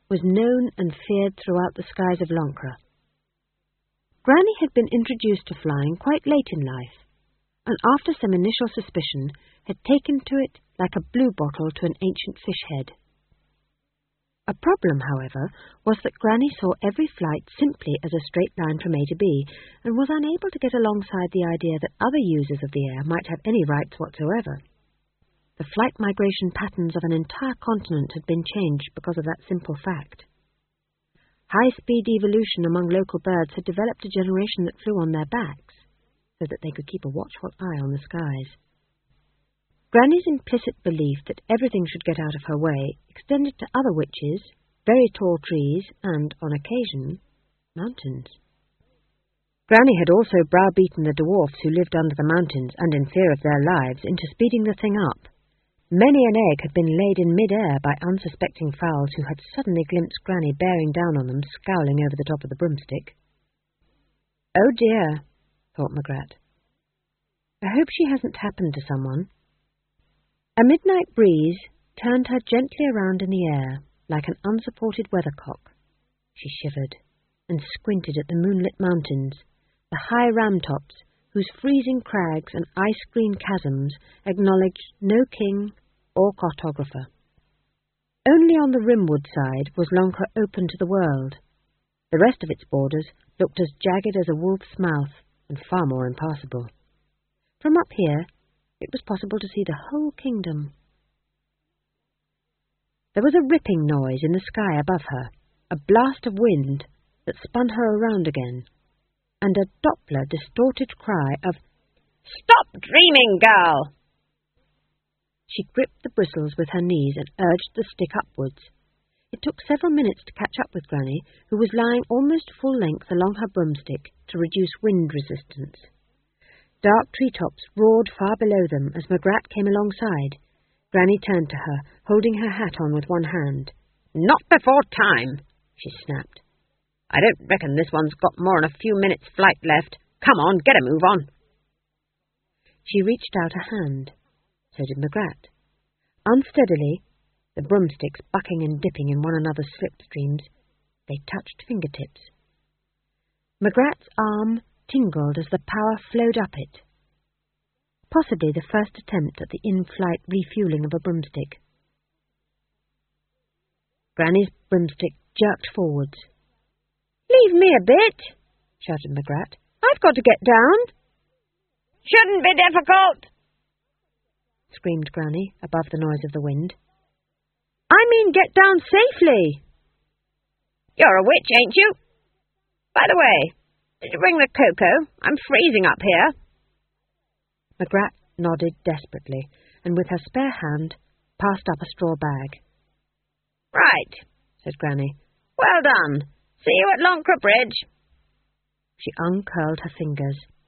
was known and feared throughout the skies of Loncra. Granny had been introduced to flying quite late in life, and after some initial suspicion had taken to it like a bluebottle to an ancient fish head. A problem, however, was that Granny saw every flight simply as a straight line from A to B, and was unable to get alongside the idea that other users of the air might have any rights whatsoever. The flight migration patterns of an entire continent had been changed because of that simple fact. High-speed evolution among local birds had developed a generation that flew on their backs, so that they could keep a watchful eye on the skies. Granny's implicit belief that everything should get out of her way extended to other witches, very tall trees, and, on occasion, mountains. Granny had also browbeaten the dwarfs who lived under the mountains and in fear of their lives into speeding the thing up. Many an egg had been laid in mid-air by unsuspecting fowls who had suddenly glimpsed Granny bearing down on them, scowling over the top of the broomstick. "Oh dear," thought Magrat. "I hope she hasn't happened to someone." A midnight breeze turned her gently around in the air, like an unsupported weathercock. She shivered, and squinted at the moonlit mountains, the high ram-tops, whose freezing crags and ice-green chasms acknowledged no king or cartographer. Only on the rimward side was Loncra open to the world. The rest of its borders looked as jagged as a wolf's mouth, and far more impassable. From up here, it was possible to see the whole kingdom. There was a ripping noise in the sky above her, a blast of wind that spun her around again, and a Doppler distorted cry of, "Stop dreaming, girl!" She gripped the bristles with her knees and urged the stick upwards. It took several minutes to catch up with Granny, who was lying almost full length along her broomstick to reduce wind resistance. Dark treetops roared far below them as Magrat came alongside. Granny turned to her, holding her hat on with one hand. "Not before time," she snapped. "I don't reckon this one's got more'n a few minutes' flight left. Come on, get a move on." She reached out a hand. So did Magrat. Unsteadily, the broomsticks bucking and dipping in one another's slipstreams, they touched fingertips. Magrat's arm tingled as the power flowed up it. Possibly the first attempt at the in-flight refueling of a broomstick. Granny's broomstick jerked forwards. "Leave me a bit," shouted Magrat. "I've got to get down." "Shouldn't be difficult," screamed Granny above the noise of the wind. "I mean get down safely." "You're a witch, ain't you? By the way, did you bring the cocoa? I'm freezing up here." Magrat nodded desperately, and with her spare hand passed up a straw bag. "Right," said Granny. "Well done. See you at Loncra Bridge." She uncurled her fingers.